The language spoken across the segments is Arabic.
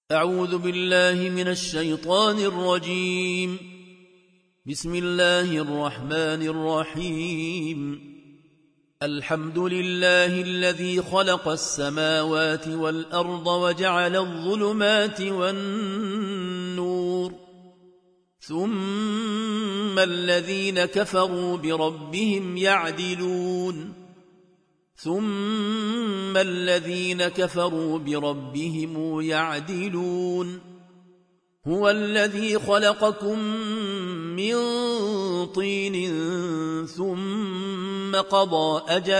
أعوذ بالله من الشيطان الرجيم. بسم الله الرحمن الرحيم. الحمد لله الذي خلق السماوات والأرض وجعل الظلمات والنور، ثم الذين كفروا بربهم يعدلون. هو الذي خلقكم من طين ثم قضى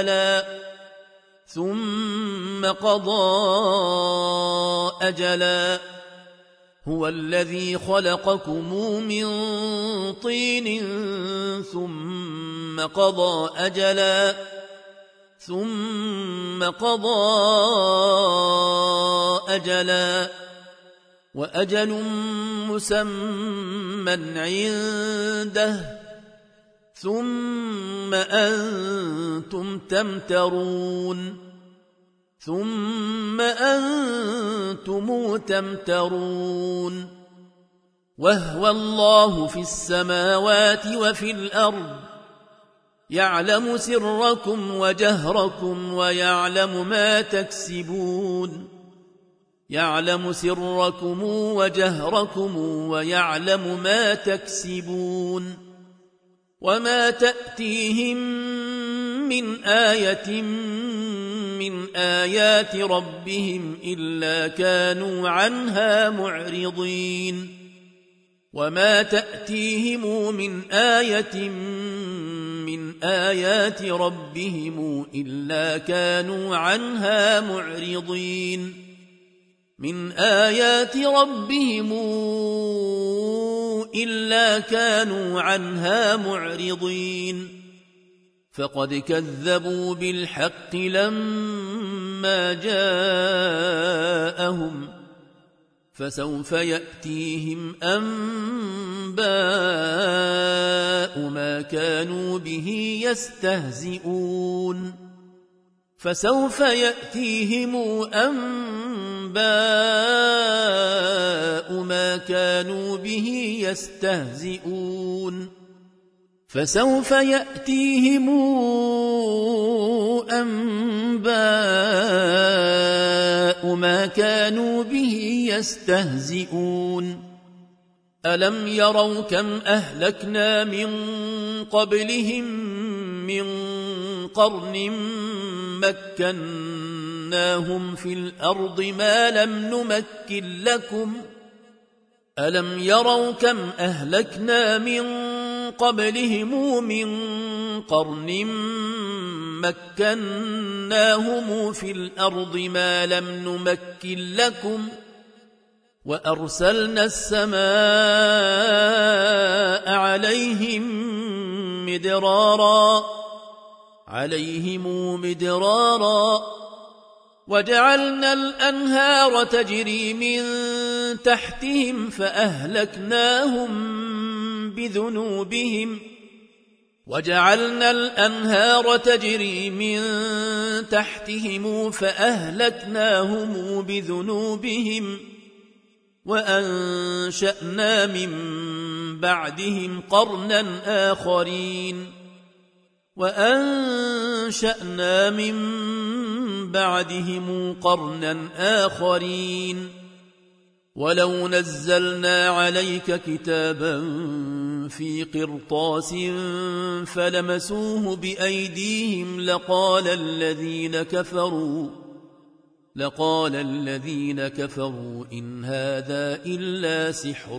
أجلا هو الذي خلقكم من طين ثم قضى أجلا وأجل مسمى عنده، ثم أنتم تمترون. وهو الله في السماوات وفي الأرض، يعلم سركم وجهركم ويعلم ما تكسبون. وما تأتيهم من آية من آيات ربهم إلا كانوا عنها معرضين. فقد كذبوا بالحق لما جاءهم، فسوف يأتيهم أنباء ما كانوا به يستهزئون. ألم يروا كم أهلكنا من قبلهم من قرن مكناهم في الأرض ما لم نمكن لكم. وأرسلنا السماء عليهم مدرارا وجعلنا الأنهار تجري من تحتهم فأهلكناهم بذنوبهم وأنشأنا من بعدهم قرنا آخرين. ولو نزلنا عليك كتابا في قرطاس فلمسوه بأيديهم لقال الذين كفروا إن هذا إلا سحر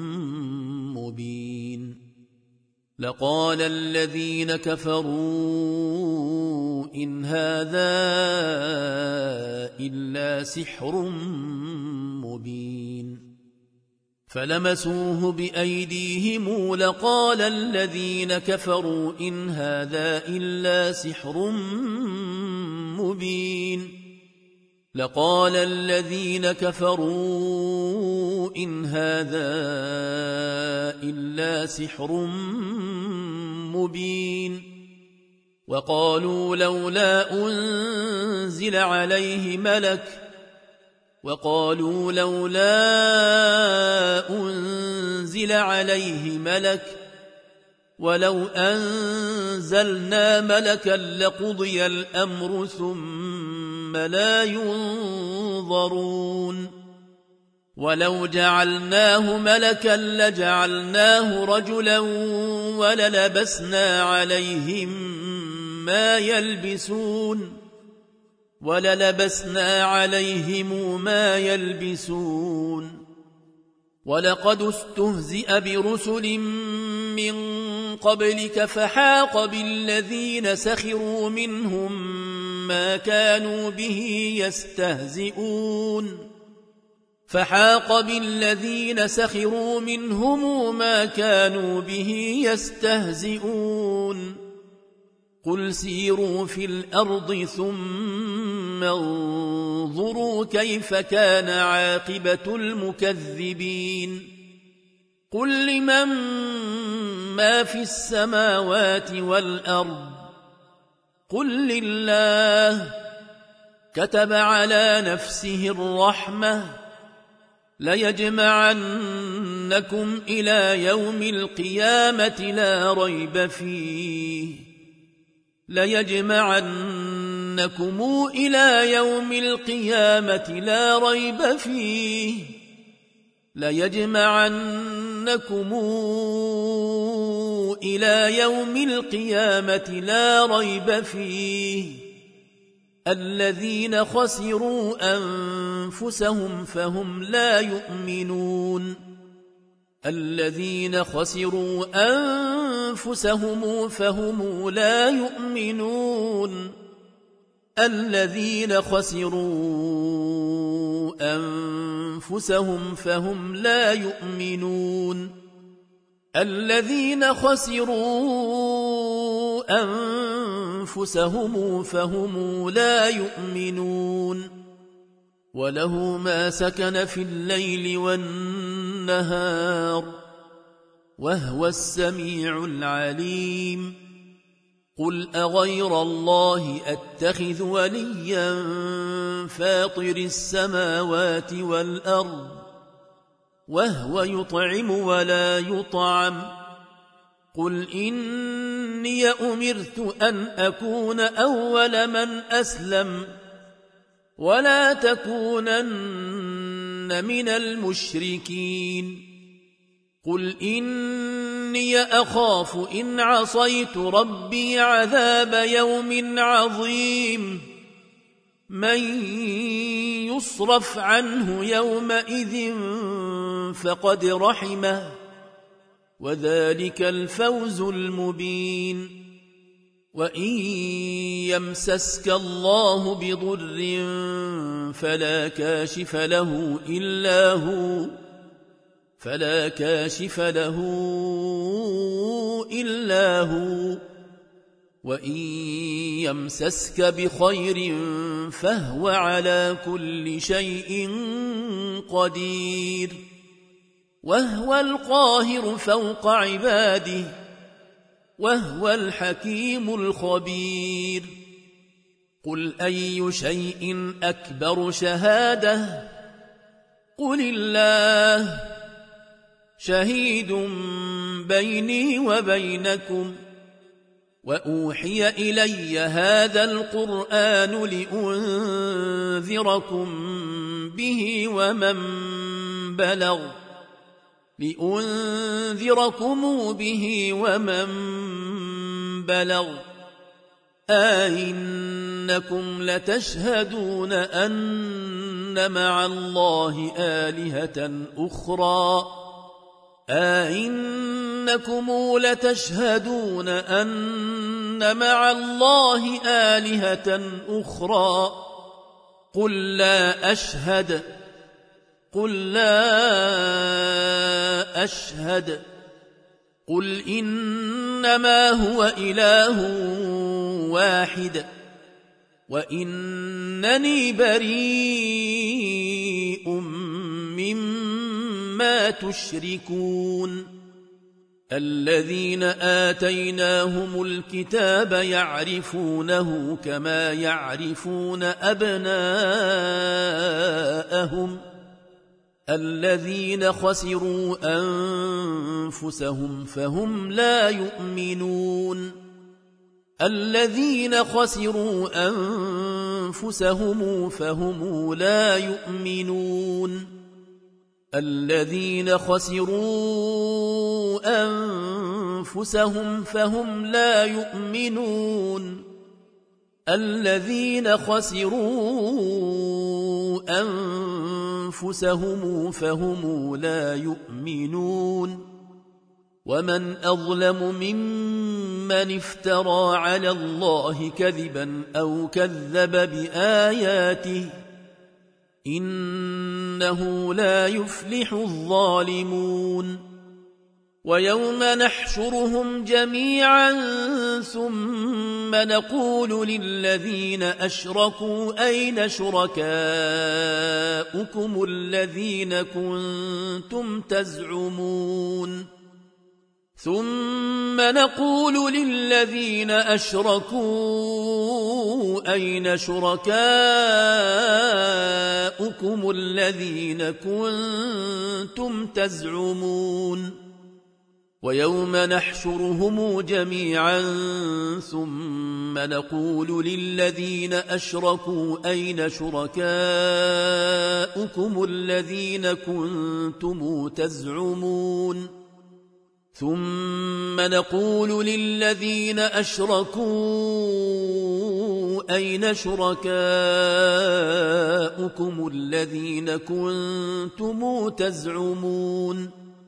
مبين. فلمسوه بأيديهم لقال الذين كفروا إن هذا إلا سحر مبين. وقالوا لولا أنزل عليه ملك وقالوا لولا أنزل عليه ملك ولو أنزلنا ملكا لقضي الأمر ثم لا ينظرون ولو جعلناه ملكا لجعلناه رجلا وللبسنا عليهم ما يلبسون ولقد استهزئ برسل من قبلك فحاق بالذين سخروا منهم ما كانوا به يستهزئون قل سيروا في الأرض ثم انظروا كيف كان عاقبة المكذبين قل لمن ما في السماوات والأرض قل لله كتب على نفسه الرحمة ليجمعنكم إلى يوم القيامة لا ريب فيه الذين خسروا أنفسهم فهم لا يؤمنون وله ما سكن في الليل والنهار وهو السميع العليم قل أغير الله أتخذ وليا فاطر السماوات والأرض وهو يطعم ولا يطعم قل إني أمرت أن أكون أول من أسلم ولا تكونن من المشركين قل إني أخاف إن عصيت ربي عذاب يوم عظيم من يصرف عنه يومئذ فقد رحمه وذلك الفوز المبين وإن يمسسك الله بضر فلا كاشف له إلا هو وإن يمسسك بخير فهو على كل شيء قدير وهو القاهر فوق عباده وهو الحكيم الخبير قل أي شيء أكبر شهادة قل الله شهيد بيني وبينكم وأوحي إلي هذا القرآن لأنذركم به ومن بلغ أئنكم لتشهدون أن مع الله آلهة أخرى قل لا أشهد قل إنما هو إله واحد وإنني بريء مما تشركون الذين آتيناهم الكتاب يعرفونه كما يعرفون أبناءهم الذين خسروا أنفسهم فهم لا يؤمنون الذين خسروا أنفسهم فهم لا يؤمنون الذين خسروا أنفسهم فهم لا يؤمنون الذين خسروا أنفسهم فهم لا يؤمنون ومن أظلم ممن افترى على الله كذبا أو كذب بآياته إنه لا يفلح الظالمون ويوم نحشرهم جميعا ثم نقول للذين أشركوا أين شركاؤكم الذين كنتم تزعمون ثم نقول للذين أشركوا أين شركاؤكم الذين كنتم تزعمون ويوم نحشرهم جميعا ثم نقول للذين أشركوا أين شركاؤكم الذين كنتم تزعمون ثم نقول للذين أشركوا أين شركاؤكم الذين كنتم تزعمون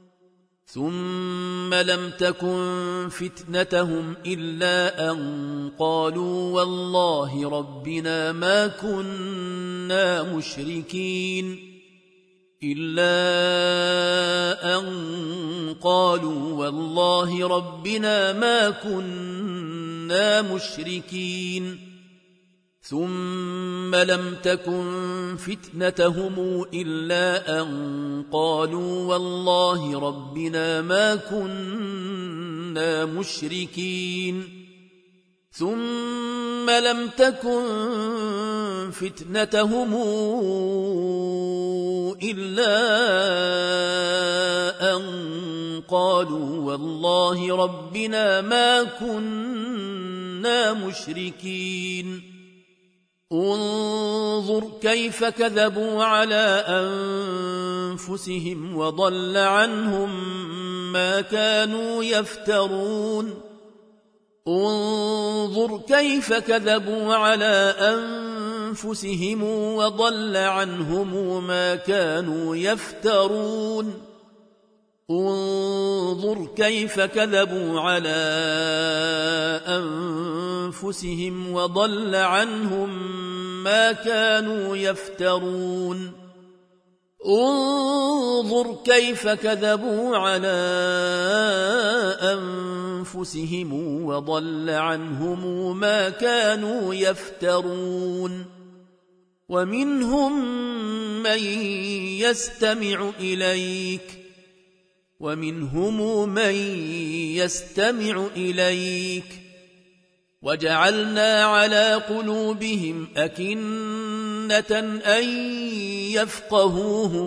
ثم لم تكن فتنتهم إلا أن قالوا والله ربنا ما كنا مشركين إلا أن قالوا والله ربنا ما كنا مشركين ثم لم تكن فتنتهم إلا أن قالوا والله ربنا ما كنا مشركين ثم لم تكن فتنتهم إلا أن قالوا والله ربنا ما كنا مشركين انظر كيف كذبوا على أنفسهم وضل عنهم ما كانوا يفترون انظر كيف كذبوا على أنفسهم وضل عنهم ما كانوا يفترون انظر كيف كذبوا على أنفسهم وضل عنهم ما كانوا يفترون انظر كيف كذبوا على أنفسهم وضل عنهم ما كانوا يفترون ومنهم من يستمع إليك وجعلنا على قلوبهم أكنة أن يفقهوه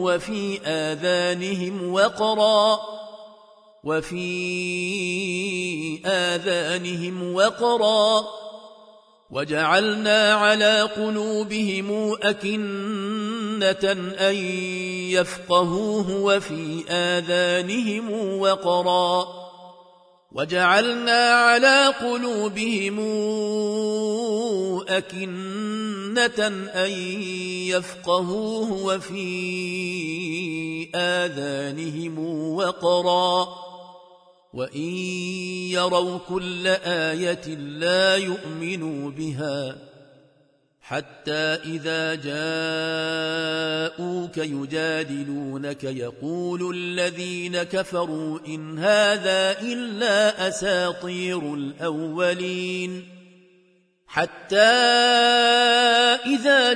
وفي آذانهم وقرا وجعلنا على قلوبهم أكنة أن يفقهوه وفي آذانهم وقرا وجعلنا على قلوبهم أكنة أن يفقهوه وفي آذانهم وقرا وإن يروا كل آية لا يؤمنوا بها حتى إذا جاءوك يجادلونك يقول الذين كفروا إن هذا إلا أساطير الأولين حتى إذا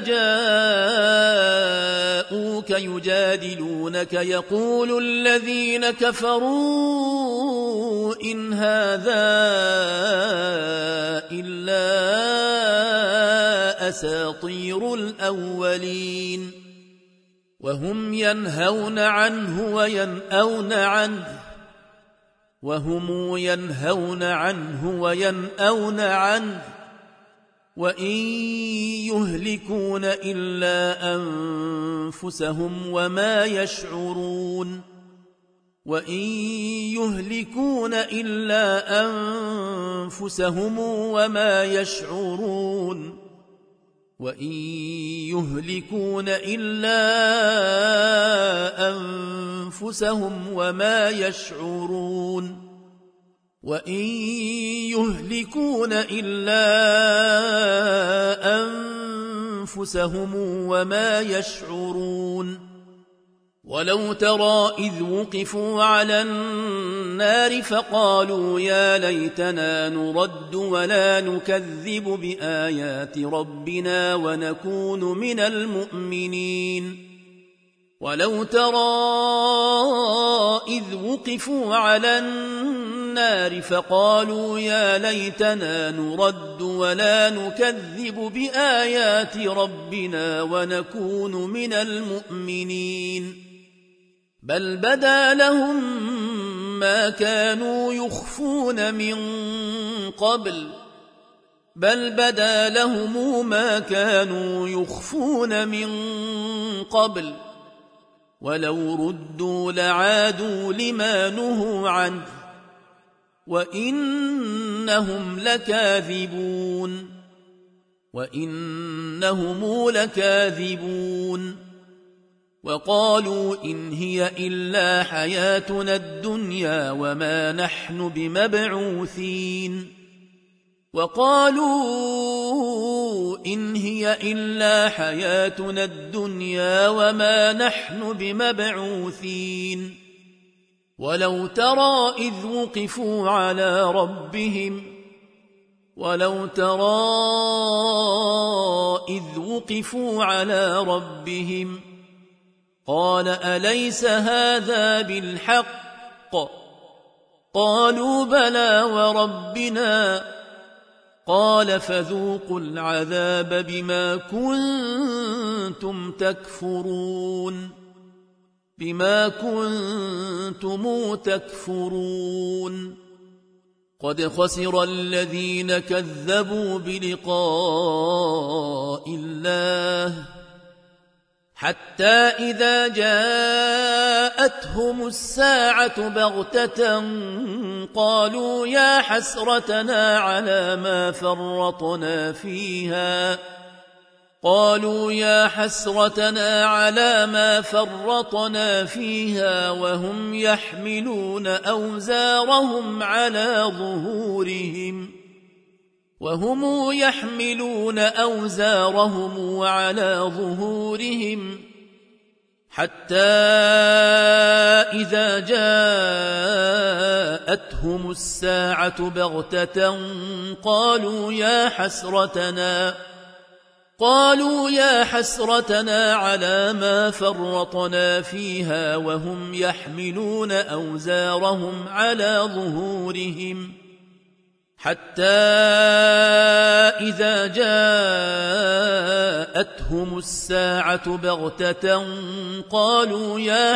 جاءوك يجادلونك يقول الذين كفروا إن هذا إلا أساطير الأولين وهم ينهون عنه وينأون عنه وإن يهلكون إلا أنفسهم وما يشعرون ولو ترى إذ وقفوا على النار فقالوا يا ليتنا نرد ولا نكذب بآيات ربنا ونكون من المؤمنين ولو ترى إذ وقفوا على النار فقالوا يا ليتنا نرد ولا نكذب بآيات ربنا ونكون من المؤمنين بل بدا لهم ما كانوا يخفون من قبل ولو ردوا لعادوا لما نهوا عنه وإنهم لكاذبون وقالوا إن هي إلا حياتنا الدنيا وما نحن بمبعوثين ولو ترى إذ وقفوا على ربهم قال أليس هذا بالحق قالوا بلى وربنا قال فذوقوا العذاب بما كنتم تكفرون قد خسر الذين كذبوا بلقاء الله حتى إذا جاءتهم الساعة بغتة قالوا يا حسرتنا على ما فرطنا فيها وهم يحملون أوزارهم على ظهورهم حتى إذا جاءتهم الساعة بغتة قالوا يا حسرتنا على ما فرطنا فيها وهم يحملون أوزارهم على ظهورهم حتى إذا جاءتهم الساعة بغتة قالوا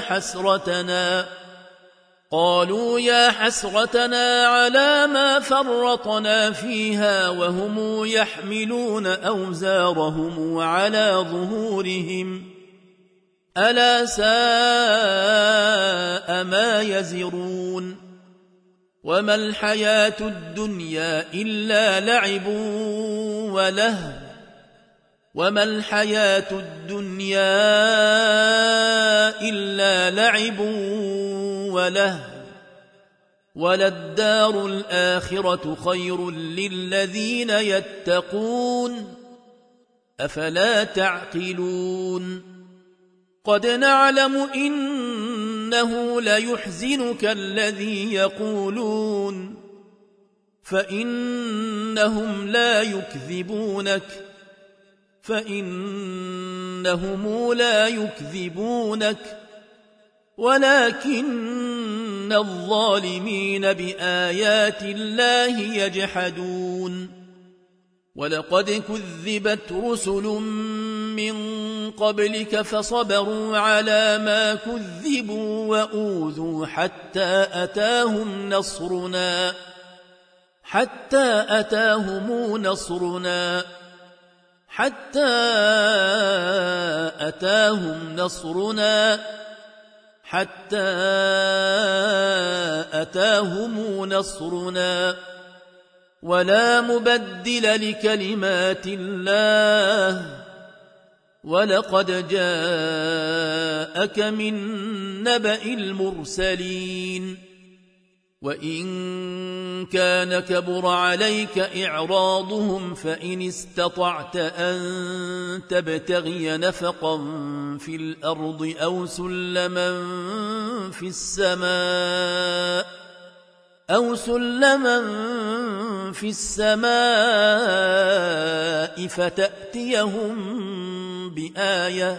يا حسرتنا على ما فرطنا فيها وهم يحملون أوزارهم على ظهورهم ألا ساء ما يزرون وما الحياة الدنيا إلا لعب ولهو وللدار الآخرة خير للذين يتقون أفلا تعقلون قد نعلم إنه ليحزنك الذي يقولون فإنهم لا يكذبونك ولكن الظالمين بآيات الله يجحدون ولقد كذبت رسل من قبلك فصبروا على ما كذبوا وأوذوا حتى أتاهم نصرنا ولا مبدل لكلمات الله ولقد جاءك من نبأ المرسلين وإن كان كبر عليك إعراضهم فإن استطعت أن تبتغي نفقا في الأرض أو سلما في السماء فتأتيهم بآية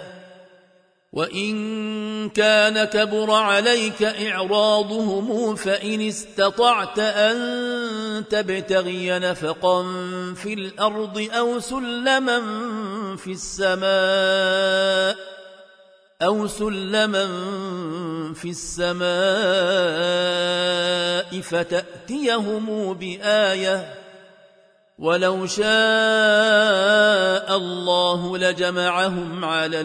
وإن كان كبر عليك إعراضهم فإن استطعت أن تبتغي نفقا في الأرض أو سلما في السماء فتأتيهم بآية ولو شاء الله لجمعهم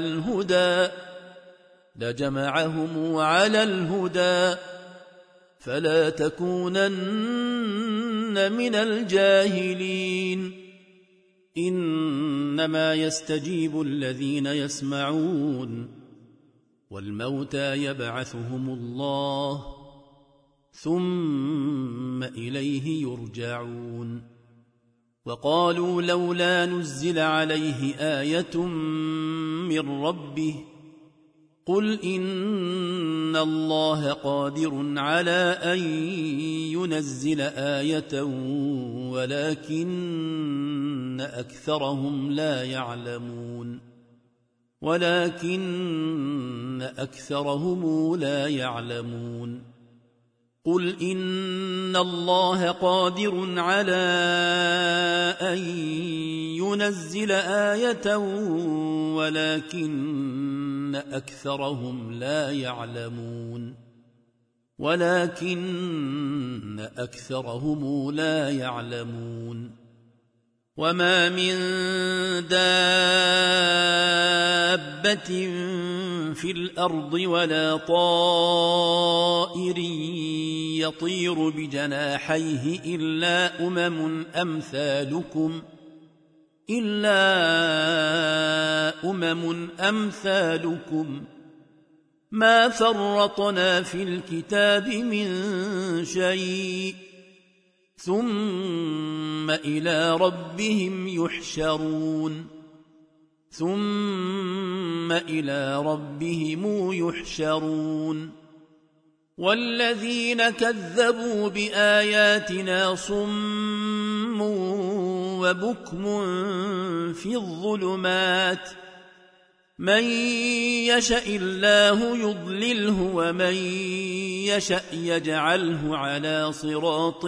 على الهدى فلا تكونن من الجاهلين إنما يستجيب الذين يسمعون والموتى يبعثهم الله ثم إليه يرجعون وقالوا لولا نزل عليه آية من ربه قل إن الله قادر على أن ينزل آية ولكن أكثرهم لا يعلمون قل إن الله قادر على أن ينزل آية ولكن أكثرهم لا يعلمون وما من دابة في الأرض ولا طائر يطير بجناحيه إلا أمم أمثالكم ما فرطنا في الكتاب من شيء ثم إلى ربهم يحشرون والذين كذبوا بآياتنا صم وبكم في الظلمات من يشاء الله يضلله ومن يشاء يجعله على صراط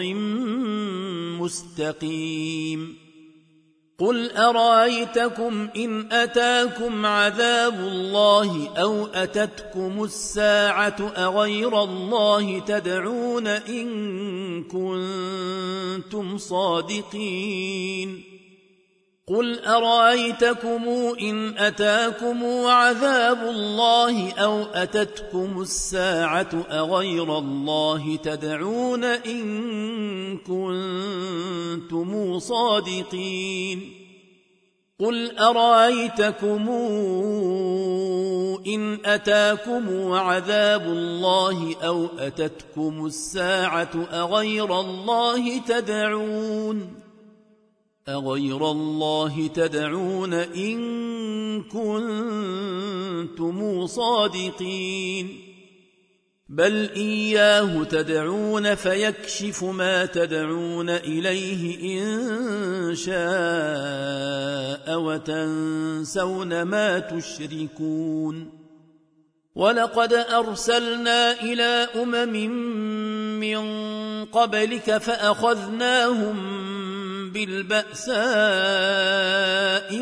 مستقيم قل أرأيتكم إن أتاكم عذاب الله أو أتتكم الساعة أغير الله تدعون إن كنتم صادقين قل أرأيتكم إن أتاكم عذاب الله أو أتتكم الساعة أغير الله تدعون إن كنتم صادقين قل أرأيتكم إن أتاكم عذاب الله أو أتتكم الساعة أغير الله تدعون إن كنتم صادقين بل إياه تدعون فيكشف ما تدعون إليه إن شاء وتنسون ما تشركون ولقد أرسلنا إلى من قبلك فأخذناهم بالبأساء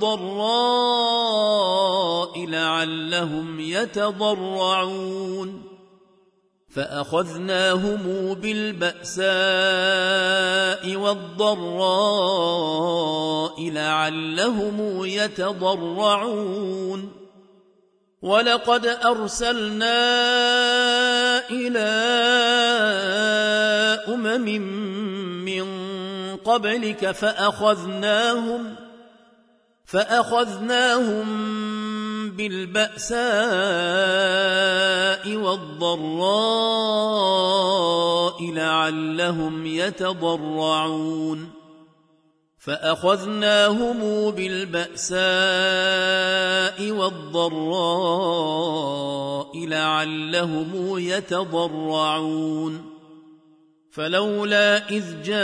والضراء لعلهم يتضرعون فأخذناهم بالبأساء والضراء لعلهم يتضرعون ولقد أرسلنا إلى من قبلك فأخذناهم بالبأساء والضراء لعلهم يتضرعون فأخذناهم بالبأساء والضراء لعلهم يتضرعون فلولا إذ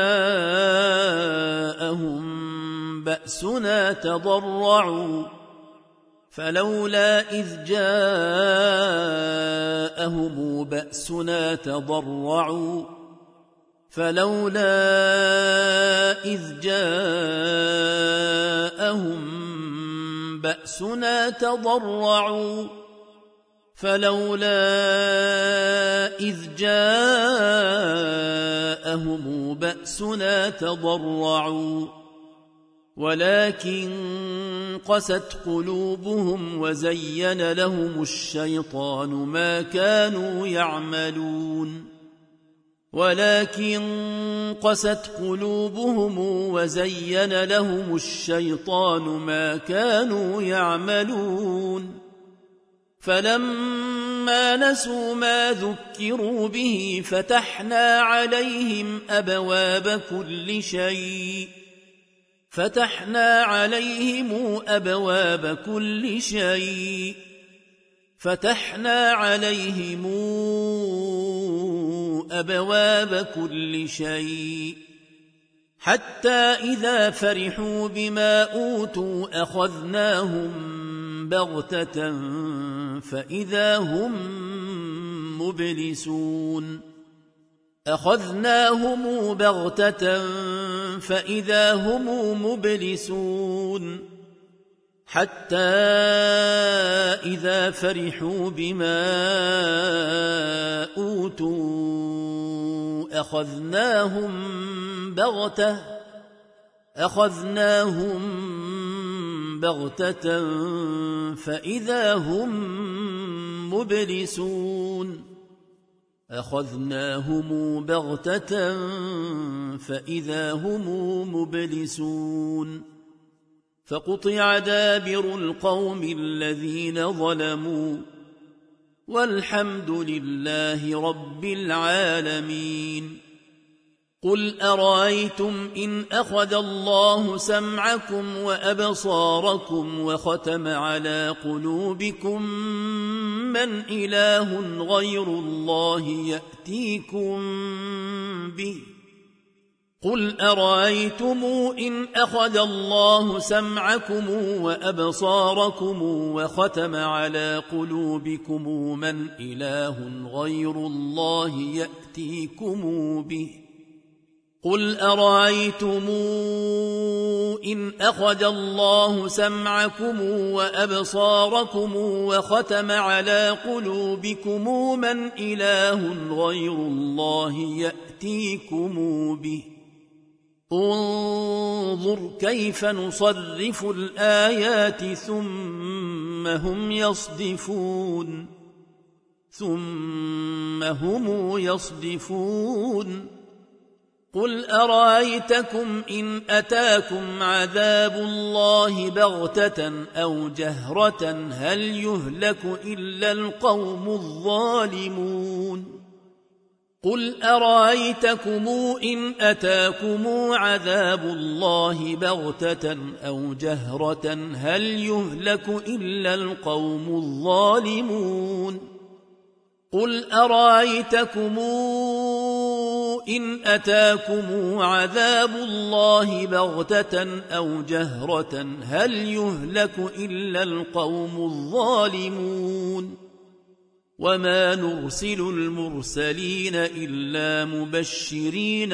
جاءهم بأسنا تضرعوا ولكن قست قلوبهم وزين لهم الشيطان ما كانوا يعملون فلما نسوا ما ذكروا به فتحنا عليهم أبواب كل شيء حتى إذا فرحوا بما أوتوا أخذناهم بغتة فإذا هم مبلسون حتى إذا فرحوا بما أوتوا أخذناهم بغتة فإذا هم مبلسون فقطع دابر القوم الذين ظلموا والحمد لله رب العالمين قل أرأيتم إن أخذ الله سمعكم وأبصاركم وختم على قلوبكم من إله غير الله يأتيكم به قل أرأيتم إن أخذ الله سمعكم وأبصاركم وختم على قلوبكم من إله غير الله يأتيكم به قل أرأيتم إن أخذ الله سمعكم وأبصاركم وختم على قلوبكم من إله غير الله يأتيكم به انظر كيف نصرف الآيات ثم هم يصدفون قل أرأيتكم إن أتاكم عذاب الله بغتة أو جهرة هل يهلك إلا القوم الظالمون قل أرأيتكم إن أتاكم عذاب الله بغتة أو جهرة هل يهلك إلا القوم الظالمون قل أرأيتكم إن أتاكم عذاب الله بغتة أو جهرة هل يهلك إلا القوم الظالمون وما نرسل المرسلين إلا مبشرين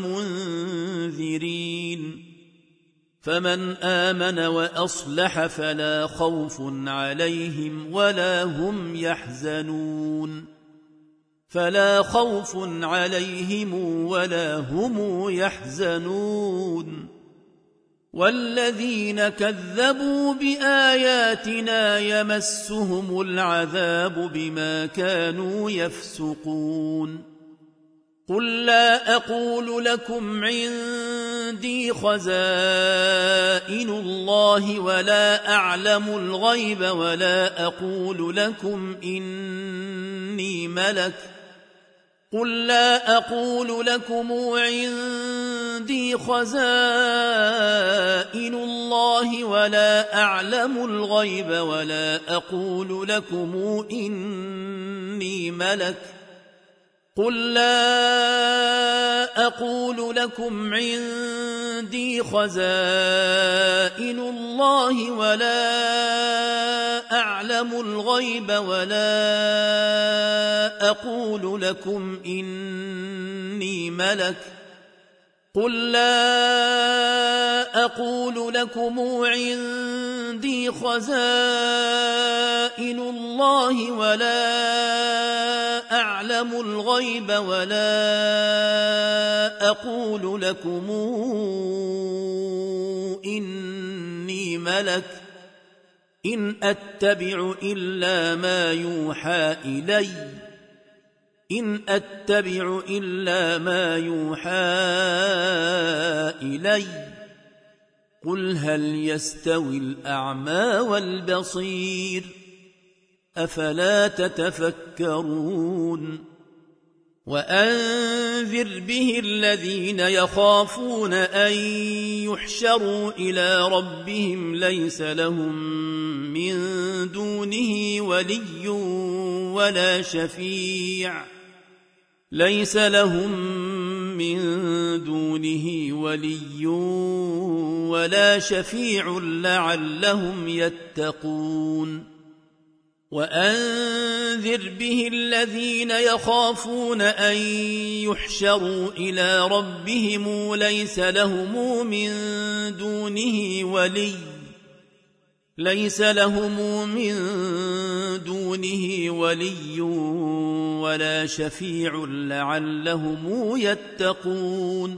ومنذرين فمن آمن وأصلح فلا خوف عليهم ولا هم يحزنون فلا خوف عليهم ولا هم يحزنون والذين كذبوا بآياتنا يمسهم العذاب بما كانوا يفسقون قل لا أقول لكم عندي خزائن الله ولا أعلم الغيب ولا أقول لكم إني ملك قل لا أقول لكم عندي خزائن الله ولا أعلم الغيب ولا أقول لكم إني ملك قل لا أقول لكم عندي خزائن الله ولا أعلم الغيب ولا أقول لكم إني ملك قل لا أقول لكم عندي خزائن الله ولا أعلم الغيب ولا أقول لكم إني ملك إن أتبع إلا ما يوحى إلي إن أتبع إلا ما يوحى إلي قل هل يستوي الأعمى والبصير أفلا تتفكرون وأنذر به الذين يخافون أن يحشروا إلى ربهم ليس لهم من دونه ولي ولا شفيع ليس لهم من دونه ولي ولا شفيع لعلهم يتقون وأنذر به الذين يخافون أن يحشروا إلى ربهم ليس لهم من دونه ولي ولا شفيع لعلهم يتقون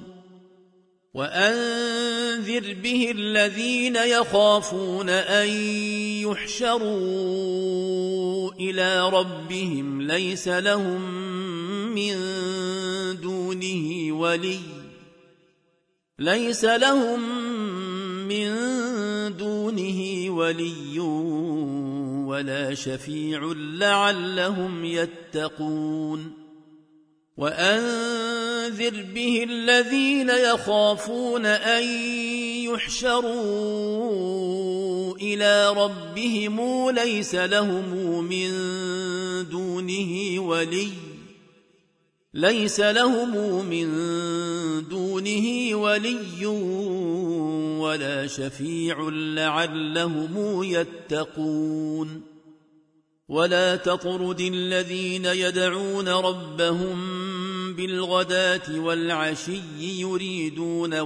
وأنذر به الذين يخافون أن يحشروا إلى ربهم ليس لهم من دونه ولي ولا شفيع لعلهم يتقون وأنذر به الذين يخافون أن يحشروا إلى ربهم ليس لهم من دونه ولي ولا شفيع لعلهم يتقون ولا تطرد الذين يدعون ربهم بالغداة والعشي يريدون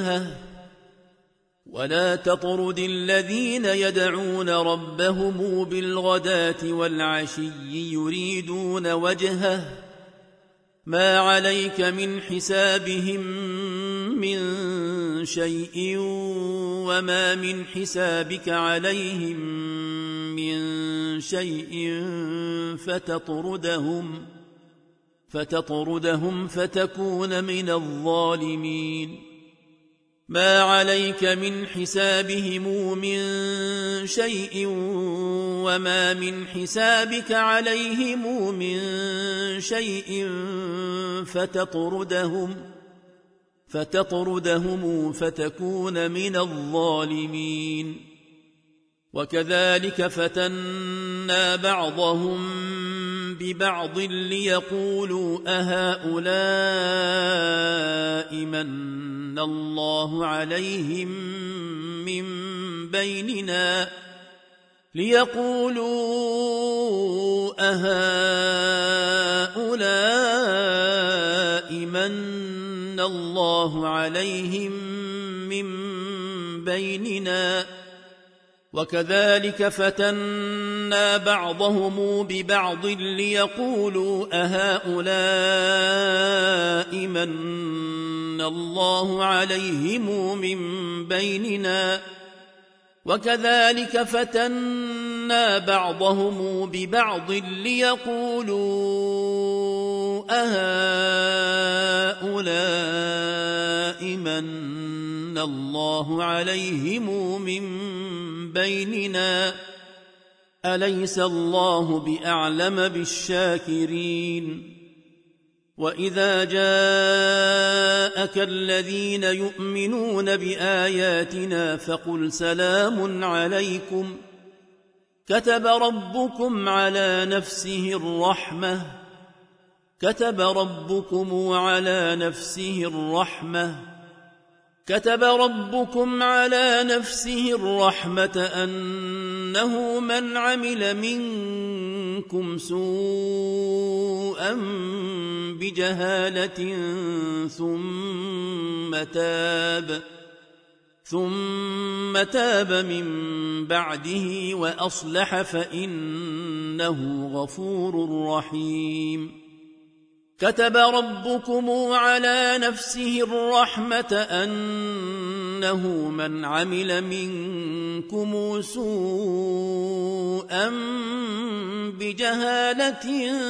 وجهه ما عليك من حسابهم من شيء وما من حسابك عليهم من شيء فتطردهم فتكون من الظالمين ما عليك من حسابهم من شيء وما من حسابك عليهم من شيء فتطردهم فتكون من الظالمين وكذلك فتنا بعضهم ببعض ليقولوا أهؤلاء من الله عليهم من بيننا وكذلك فتنا بعضهم ببعض ليقولوا أهؤلاء من الله عليهم من بيننا وكذلك فتنا بعضهم ببعض ليقولوا أهؤلاء من الله عليهم من بيننا أليس الله بأعلم بالشاكرين وإذا جاءك الذين يؤمنون بآياتنا فقل سلام عليكم كتب ربكم على نفسه الرحمة أنه من عمل منكم سوءا بجهالة ثم تاب من بعده وأصلح فإنه غفور رحيم كتب ربكم على نفسه الرحمة أنه من عمل منكم سوءا بجهالة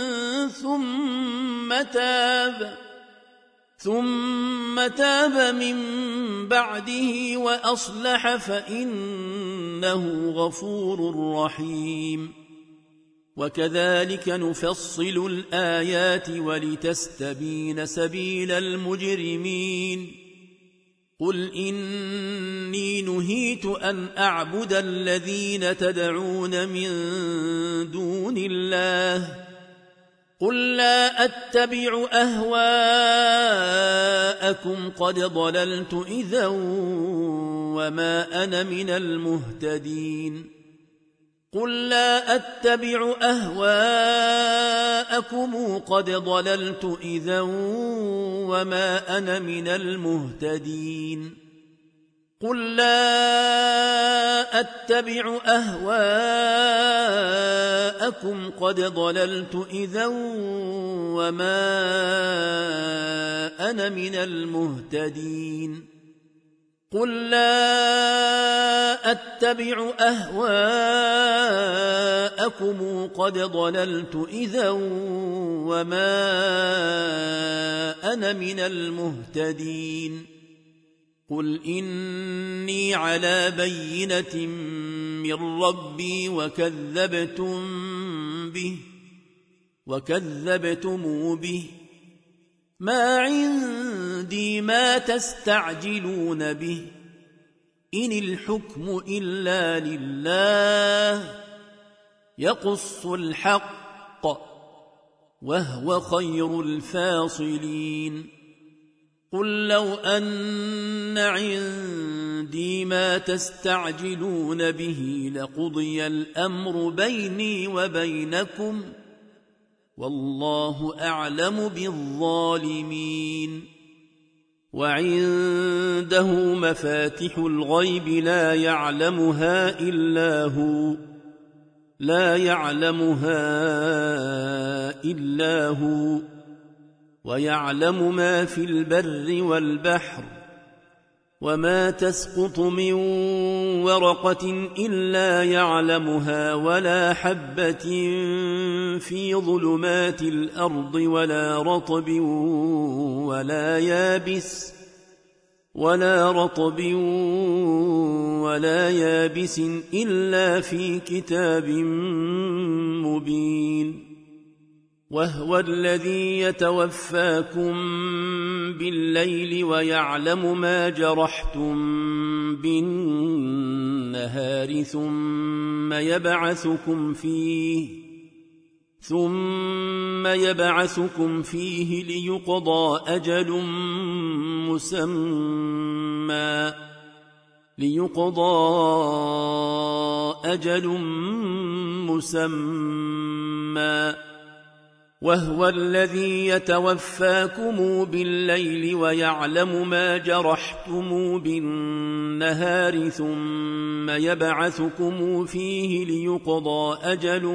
ثم تاب من بعده وأصلح فإنه غفور رحيم وكذلك نفصل الآيات ولتستبين سبيل المجرمين قل إني نهيت أن أعبد الذين تدعون من دون الله قل لا أتبع أهواءكم قد ضللت إذا وما أنا من المهتدين قل لا أتبع أهواءكم قد ضللت إذا وما أنا من المهتدين قل لا أتبع أهواءكم قد ضللت إذا وما أنا من المهتدين قل إني على بينة من ربي وكذبتم به ما عندي ما تستعجلون به إن الحكم إلا لله يقص الحق وهو خير الفاصلين قل لو أن عندي ما تستعجلون به لقضي الأمر بيني وبينكم والله أعلم بالظالمين وعنده مفاتح الغيب لا يعلمها إلا هو ويعلم ما في البر والبحر وما تسقط من ورقة إلا يعلمها ولا حبة في ظلمات الأرض ولا رطب ولا يابس إلا في كتاب مبين وهو الذي يتوفاكم بالليل ويعلم ما جرحتم بالنهار ثم يبعثكم فيه ليقضى أجل مسمى وهو الذي يتوفاكم بالليل ويعلم ما جرحتم بالنهار ثم يبعثكم فيه ليقضى أجل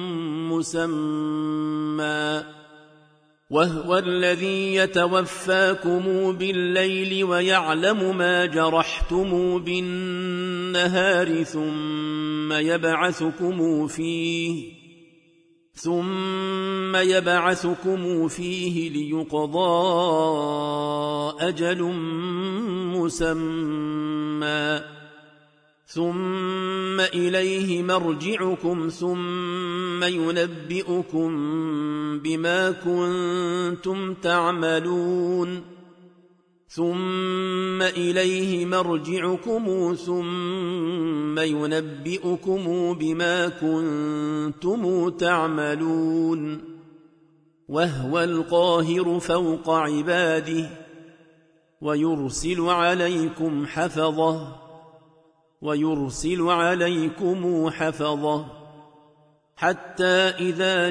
مسمى وهو الذي يتوفاكم بالليل ويعلم ما جرحتم بالنهار ثم يبعثكم فيه ليقضى أجل مسمى ثم إليه مرجعكم ثم ينبئكم بما كنتم تعملون ثم إليه مرجعكم ثم ينبئكم بما كنتم تعملون وهو القاهر فوق عباده ويرسل عليكم حفظه حتى إذا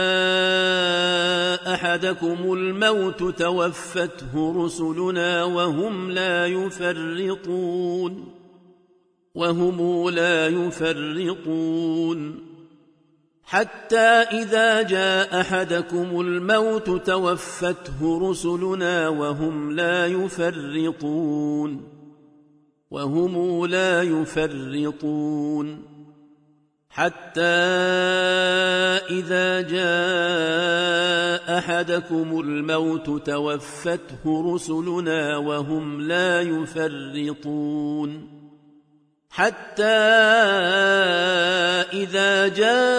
جاء أحدكم الموت توفته رسلنا وهم لا يفرطون حتى إذا جاء أحدكم الموت توفته رسلنا وهم لا يفرطون حتى إذا جاء أحدكم الموت توفته رسلنا وهم لا يفرطون حتى إذا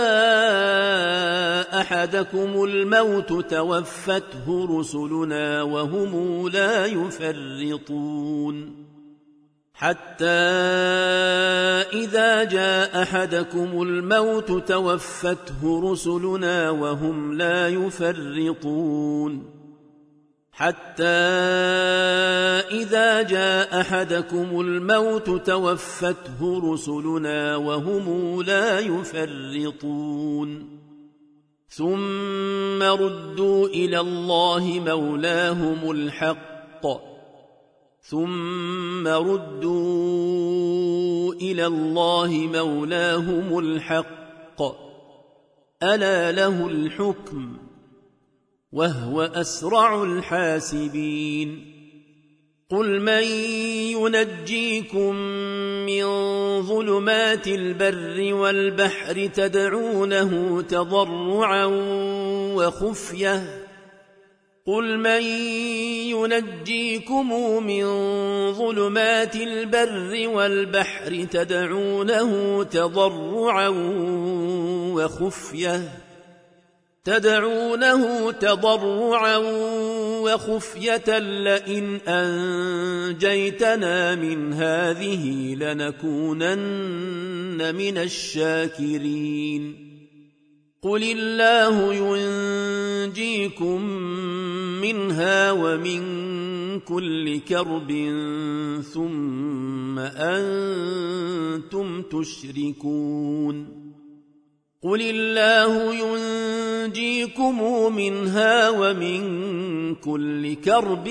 جاء أحدكم الموت توفته رسلنا وهم لا يفرطون حتى إذا جاء أحدكم الموت توفته رسلنا وهم لا يفرطون حتى إذا جاء أحدكم الموت توفته رسلنا وهم لا يفرطون ثم ردوا إلى الله مولاهم الحق ألا له الحكم وهو أسرع الحاسبين قل من ينجيكم من ظلمات البر والبحر تدعونه تضرعا وخفية لئن أنجيتنا من هذه لنكونن من الشاكرين قل الله ينجيكم منها ومن كل كرب ثم أنتم تشركون قل الله ينجيكم منها ومن كل كرب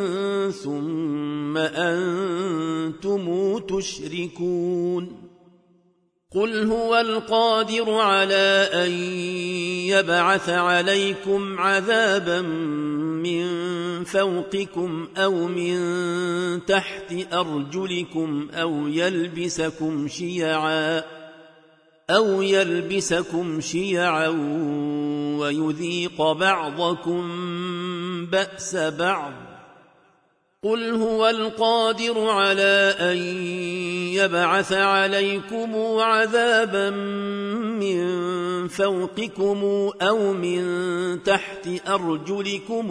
ثم أنتم تشركون قل هو القادر على أن يبعث عليكم عذابا من فوقكم أو من تحت أرجلكم أو يلبسكم شيعا ويذيق بعضكم بأس بعض قل هو القادر على أن يبعث عليكم عذابا من فوقكم أو من تحت أرجلكم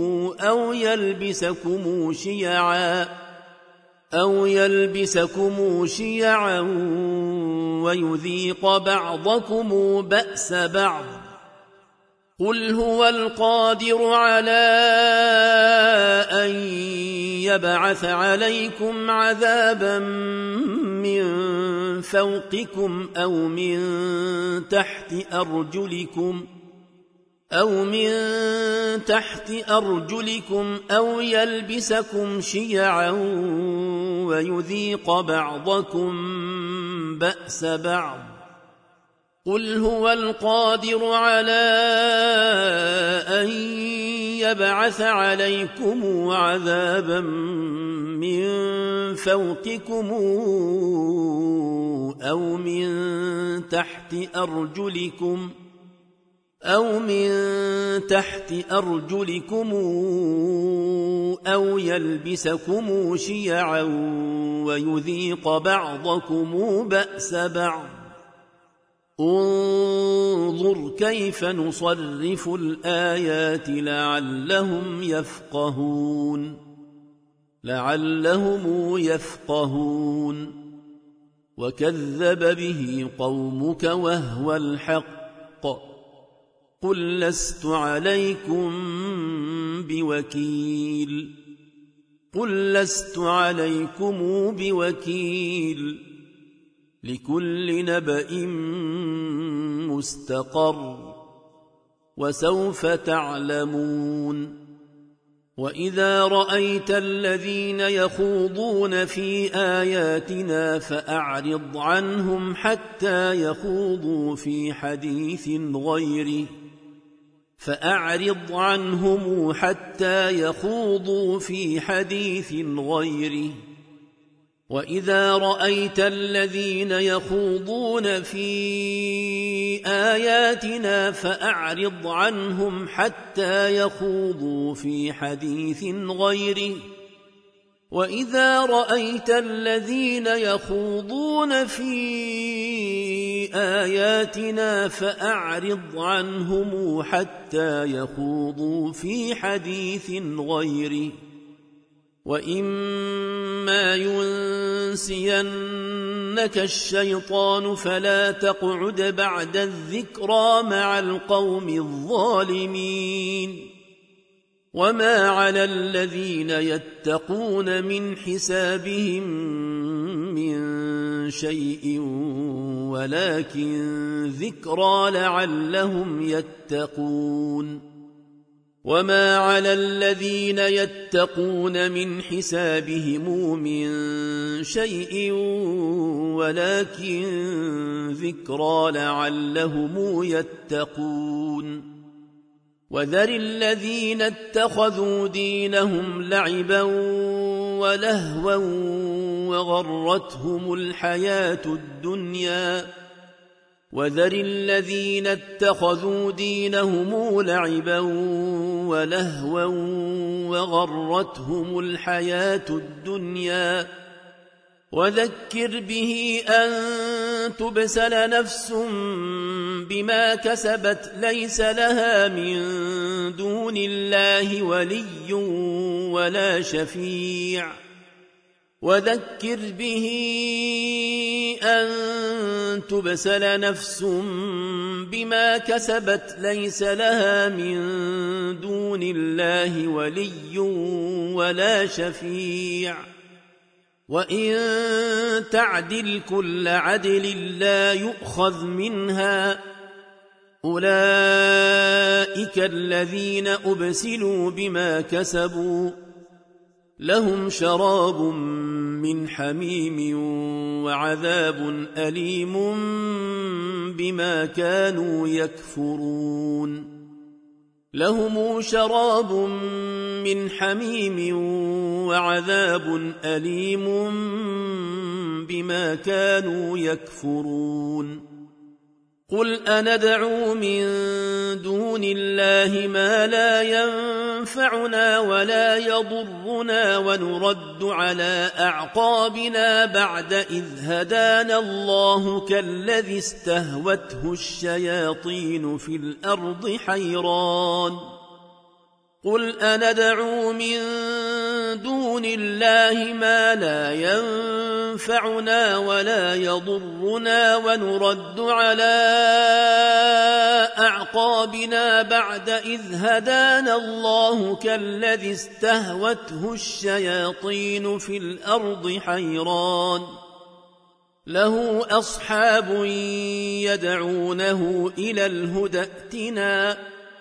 أو يلبسكم شيعا ويذيق بعضكم بأس بعض قل هو القادر على أن يبعث عليكم عذابا من فوقكم أو من تحت أرجلكم أو يلبسكم شيعا ويذيق بعضكم بأس بعض. قل هو القادر على أن يبعث عليكم عذابا من فوقكم أو من تحت أرجلكم أو يلبسكم شيعا ويذيق بعضكم بأس بعض. انظر كيف نصرف الآيات لعلهم يفقهون. وكذب به قومك وهو الحق. قل لست عليكم بوكيل لكل نبأ مستقر وسوف تعلمون. وإذا رأيت الذين يخوضون في آياتنا فأعرض عنهم حتى يخوضوا في حديث غيره. وإذا رأيت الذين يخوضون في آياتنا فأعرض عنهم حتى يخوضوا في حديث غيره. وإذا رأيت الذين يخوضون في آياتنا فأعرض عنهم حتى يخوضوا في حديث غيره. وإما ينسينك الشيطان فلا تقعد بعد الذكرى مع القوم الظالمين. وما على الذين يتقون من حسابهم من شيء ولكن ذكرى لعلهم يتقون. وما على الذين يتقون من حسابهم من شيء ولكن ذكرى لعلهم يتقون. وذر الذين اتخذوا دينهم لعبا ولهوا وغرتهم الحياة الدنيا وذكر به أن تبسل نفس بما كسبت ليس لها من دون الله ولي ولا شفيع. وذكر به أن تبسل نفس بما كسبت ليس لها من دون الله ولي ولا شفيع. وإن تعدل كل عدل لا يؤخذ منها. أولئك الذين أبسلوا بما كسبوا لهم شراب من حميم وعذاب أليم بما كانوا يكفرون. لهم شراب من حميم وعذاب أليم بما كانوا يكفرون. قل أندعو من دون الله ما لا ينفعنا ولا يضرنا ونرد على أعقابنا بعد إذ هدانا الله كالذي استهوته الشياطين في الأرض حيران. قل أندعو من دون الله ما لا ينفعنا ولا يضرنا ونرد على أعقابنا بعد إذ هدانا الله كالذي استهوته الشياطين في الأرض حيران له أصحاب يدعونه إلى الهدى ائتنا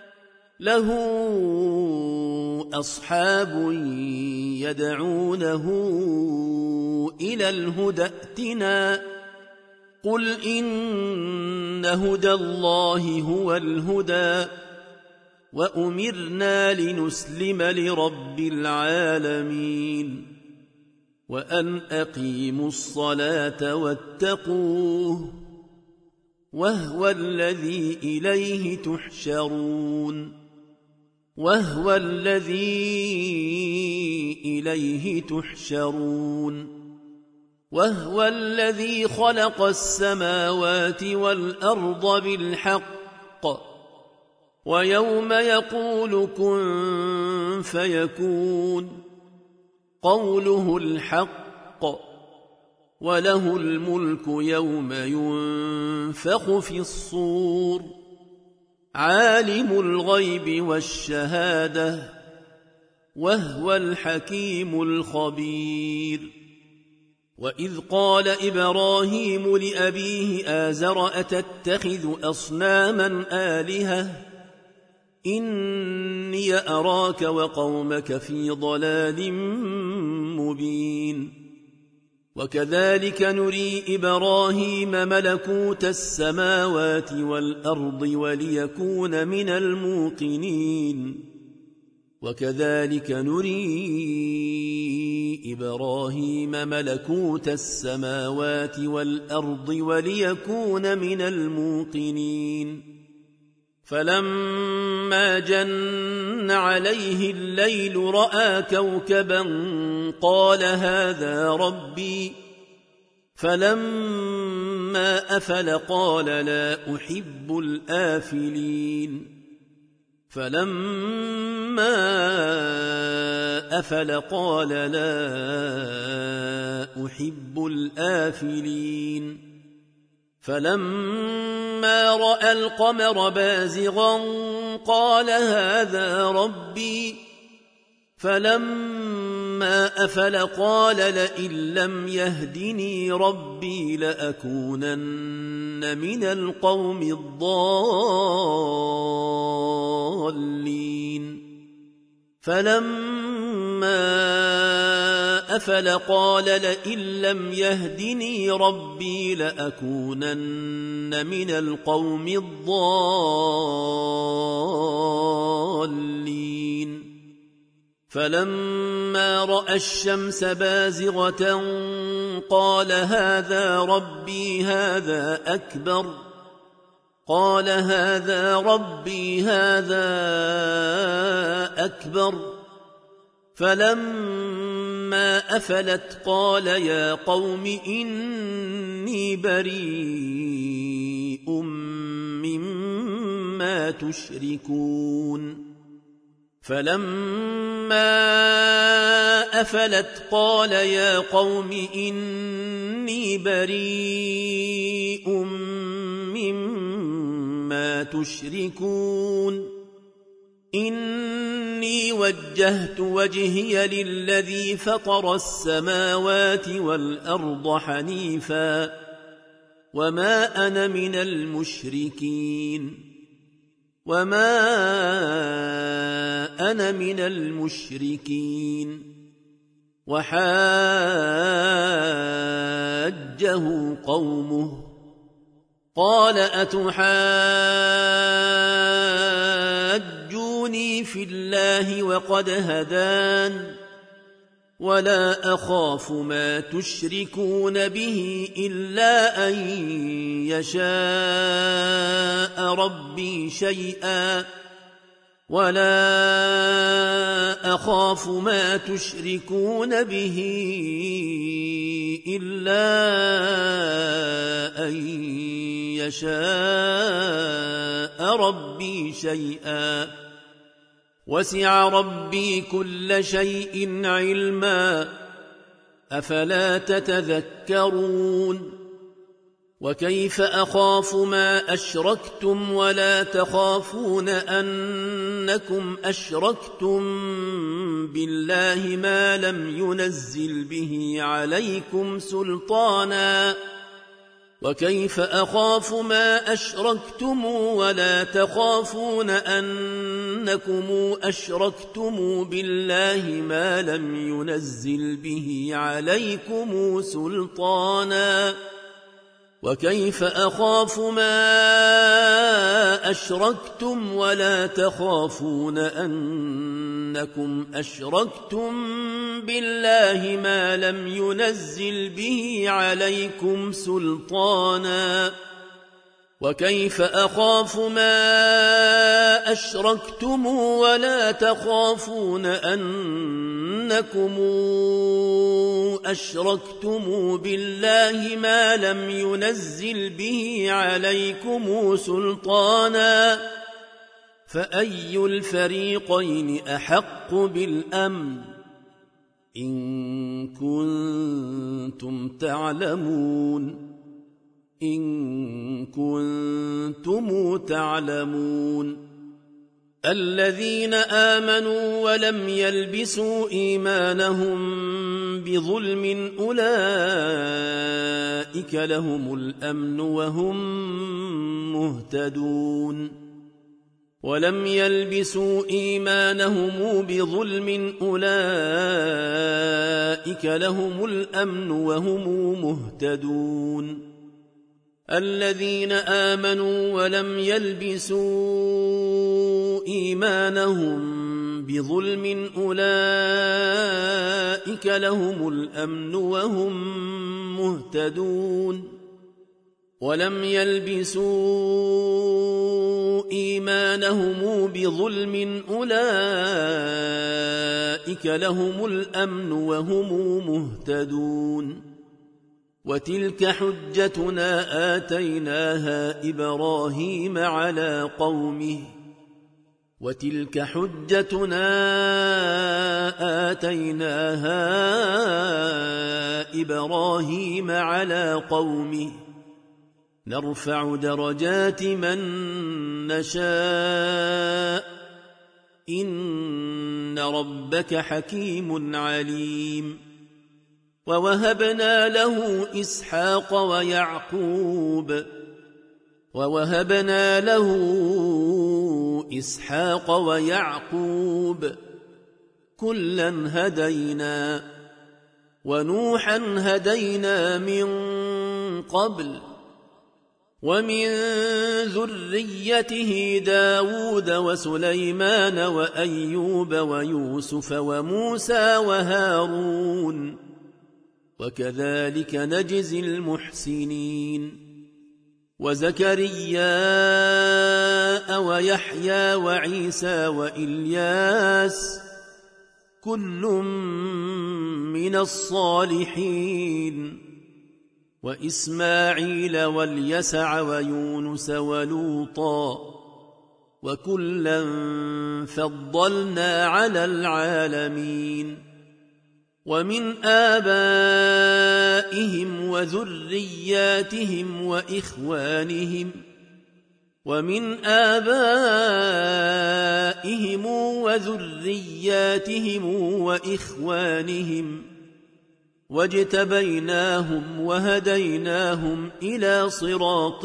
قل إن هدى الله هو الهدى وأمرنا لنسلم لرب العالمين وأن أقيموا الصلاة واتقوه وهو الذي إليه تحشرون وهو الذي خلق السماوات والأرض بالحق ويوم يقول كن فيكون قوله الحق وله الملك يوم ينفخ في الصور عالم الغيب والشهادة وهو الحكيم الخبير وإذ قال إبراهيم لأبيه آزر أتتخذ أصناما آلهة إني أراك وقومك في ضلال مبين وكذلك نري إبراهيم ملكوت السماوات والأرض وليكون من الموقنين فلما جن عليه الليل رأى كوكبا قال هذا ربي فلما أفل قال لا أحب الآفلين فلما رأى القمر بازغا قال هذا ربي فلما أفل قال لئن لم يهدني ربي لأكونن من القوم الضالين فلما أفل قال لئن لم يهدني ربي لأكونن من القوم الضالين فلما رأى الشمس بازغة قال هذا ربي هذا أكبر فلما أفلت قال يا قوم إني بريء مما تشركون فلما أفلت قال يا قوم إني بريء مما تشركون إني وجهت وجهي للذي فطر السماوات والأرض حنيفا وما أنا من المشركين وحاجه قومه قال أتحاجوني في الله وقد هدان ولا أخاف ما تشركون به إلا أن يشاء ربي شيئا وسع ربي كل شيء علما أفلا تتذكرون وكيف أخاف ما أشركتم ولا تخافون أنكم أشركتم بالله ما لم ينزل به عليكم سلطانا وكيف أخاف ما أشركتم ولا تخافون أنكم أشركتم بالله ما لم ينزل به عليكم سلطانا وكيف أخاف ما أشركتم ولا تخافون أنكم أشركتم بالله ما لم ينزل به عليكم سلطانا وكيف أخاف ما أشركتم ولا تخافون أنكم أشركتم بالله ما لم ينزل به عليكم سلطانا فأي الفريقين أحق بالأمن إن كنتم تعلمون الذين آمنوا ولم يلبسوا إيمانهم بظلم أولئك لهم الأمن وهم مهتدون ولم يلبسوا إيمانهم بظلم أولئك لهم الأمن وهم مهتدون الذين آمنوا ولم يلبسوا إيمانهم بظلم أولئك لهم الأمن وهم مهتدون ولم يلبسوا إيمانهم بظلم أولئك لهم الأمن وهم مهتدون وتلك حجتنا آتيناها إبراهيم على قومه نرفع درجات من نشاء إن ربك حكيم عليم ووهبنا له إسحاق ويعقوب كلا هدينا ونوحا هدينا من قبل ومن ذريته داود وسليمان وأيوب ويوسف وموسى وهارون وكذلك نجزي المحسنين وزكريا ويحيى وعيسى وإلياس كل من الصالحين وإسماعيل واليسع ويونس ولوطا وكلا فضلنا على العالمين ومن آبائهم وذرياتهم وإخوانهم واجتبيناهم وهديناهم إلى صراط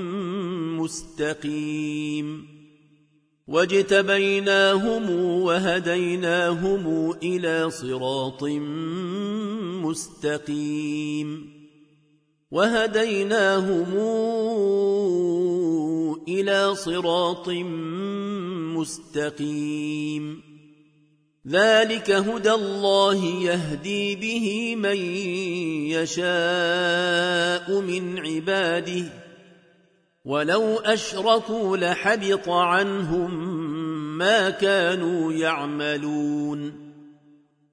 مستقيم ذلك هدى الله يهدي به من يشاء من عباده ولو أشركوا لحبط عنهم ما كانوا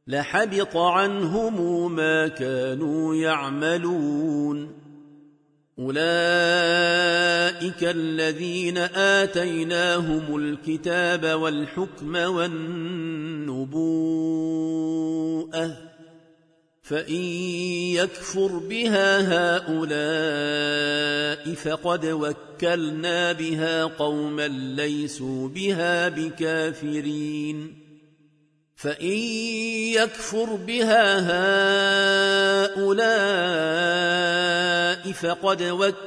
يعملون أولئك الذين آتيناهم الكتاب والحكم والنبوءة فإن يكفر بها هؤلاء فقد وكلنا بها قوما ليسوا بها بكافرين فإن يكفر بها هؤلاء فقد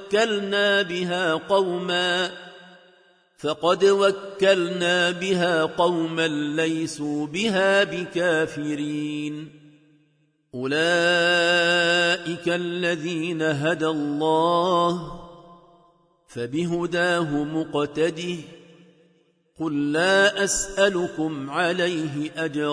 وكلنا بها قوما ليسوا بها بكافرين أولئك الذين هدى الله فبهداه مقتده قل لا أسألكم عليه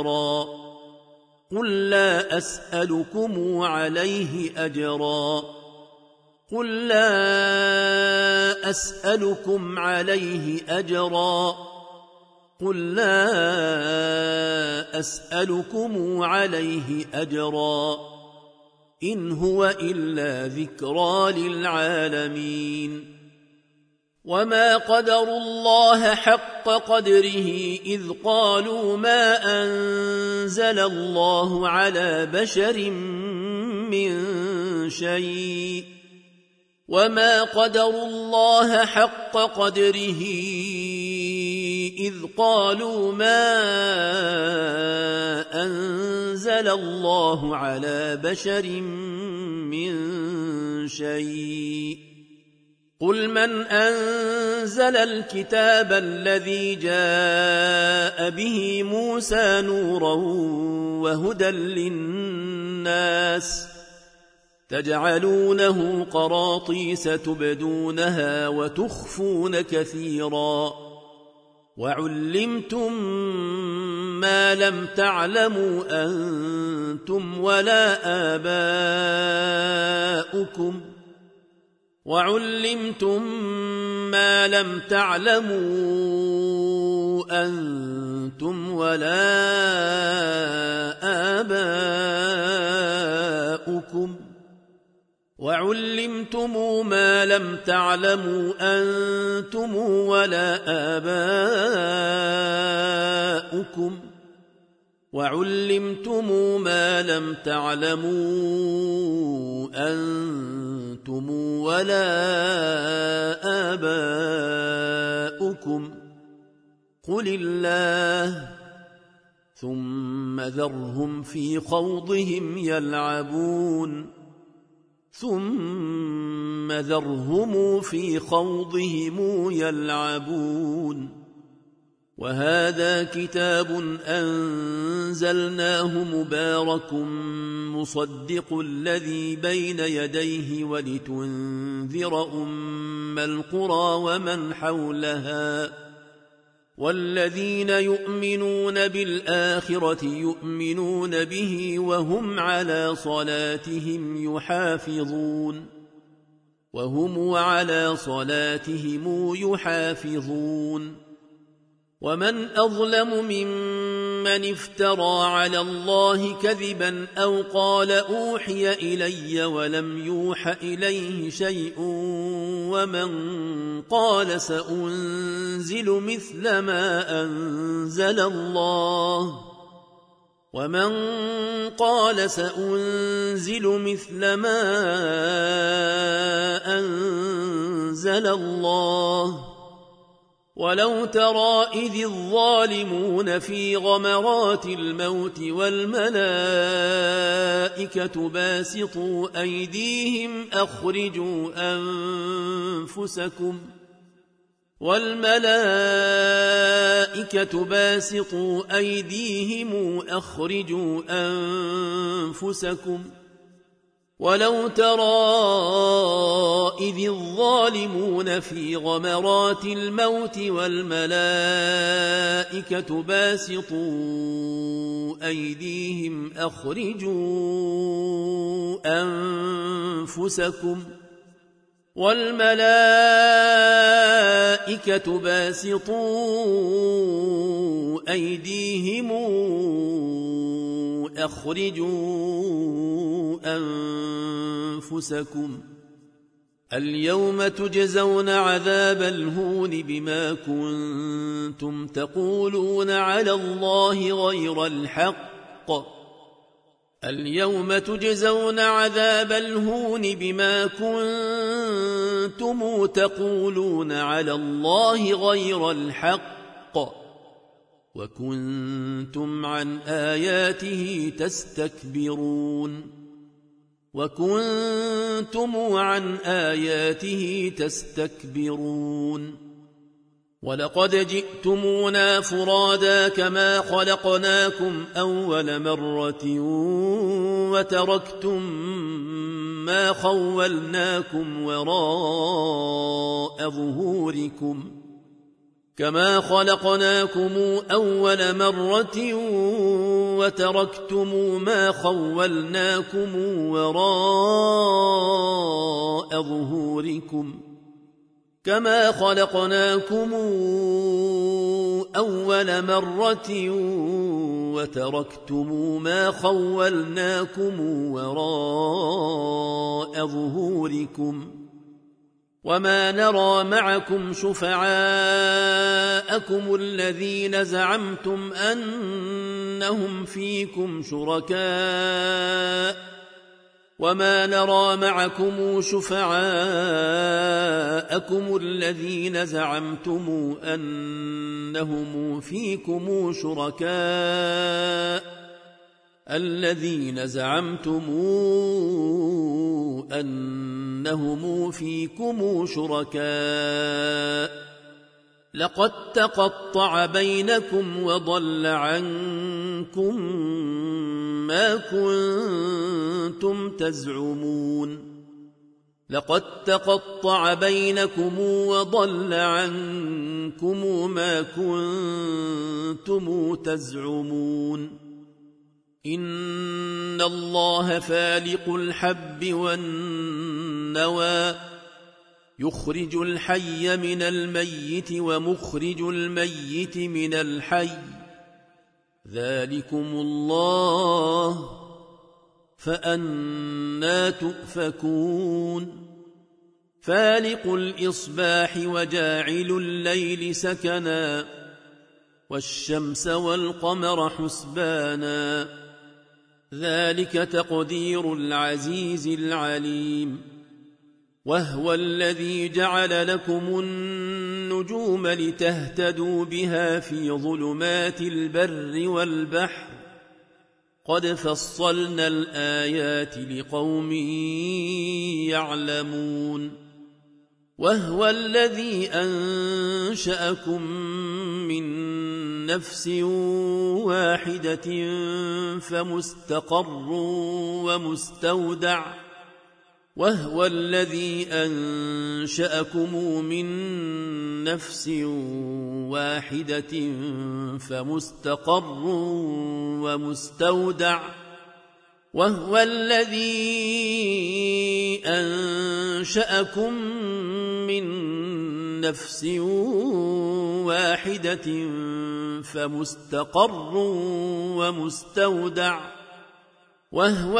أجرا إن هو إلا ذكرى للعالمين وما قدروا الله حق قدره إذ قالوا ما أنزل الله على بشر من شيء وما قدروا الله حق قدره إذ قالوا ما أنزل الله على بشر من شيء قل من أنزل الكتاب الذي جاء به موسى نورا وهدى للناس تجعلونه قراطيس تبدونها وتخفون كثيرا وعلمتم ما لم تعلموا أنتم ولا آباؤكم قل الله ثم ذرهم في خوضهم يلعبون وهذا كتاب أنزلناه مبارك مصدق الذي بين يديه ولتنذر أم القرى ومن حولها والذين يؤمنون بالآخرة يؤمنون به وهم على صلاتهم يحافظون ومن أظلم ممن افترى على الله كذبا أو قال أوحي إلي ولم يوح إليه شيء ومن قال سأنزل مثل ما أنزل الله ولو ترى إذ الظالمون في غمرات الموت والملائكة باسطوا أيديهم أخرجوا أنفسكم ولو ترى إذ الظالمون في غمرات الموت والملائكة باسطوا أيديهم أخرجوا أنفسكم اليوم تجزون عذاب الهون بما كنتم تقولون على الله غير الحق اليوم تجزون عذاب الهون بما كنتم تقولون على الله غير الحق وكنتم عن آياته تستكبرون ولقد جئتمونا فرادا كما خلقناكم أول مرة وتركتم ما خولناكم وراء ظهوركم كما خلقناكم أول مرة وتركتم ما خولناكم وراء ظهوركم وما نرى معكم شفعاءكم الذين زعمتم أنهم فيكم شركاء الذين زعمتم أنهم فيكم شركاء لقد تقطع بينكم وضل عنكم ما كنتم تزعمون إن الله فالق الحب والنوى يخرج الحي من الميت ومخرج الميت من الحي ذلكم الله فأنى تؤفكون فالق الإصباح وجاعل الليل سكنا والشمس والقمر حسبانا ذلك تقدير العزيز العليم وهو الذي جعل لكم النجوم لتهتدوا بها في ظلمات البر والبحر قد فصلنا الآيات لقوم يعلمون وهو الذي أنشأكم من نفس واحدة فمستقر ومستودع وهو الذي أنشأكم من نفس واحدة فمستقر ومستودع وهو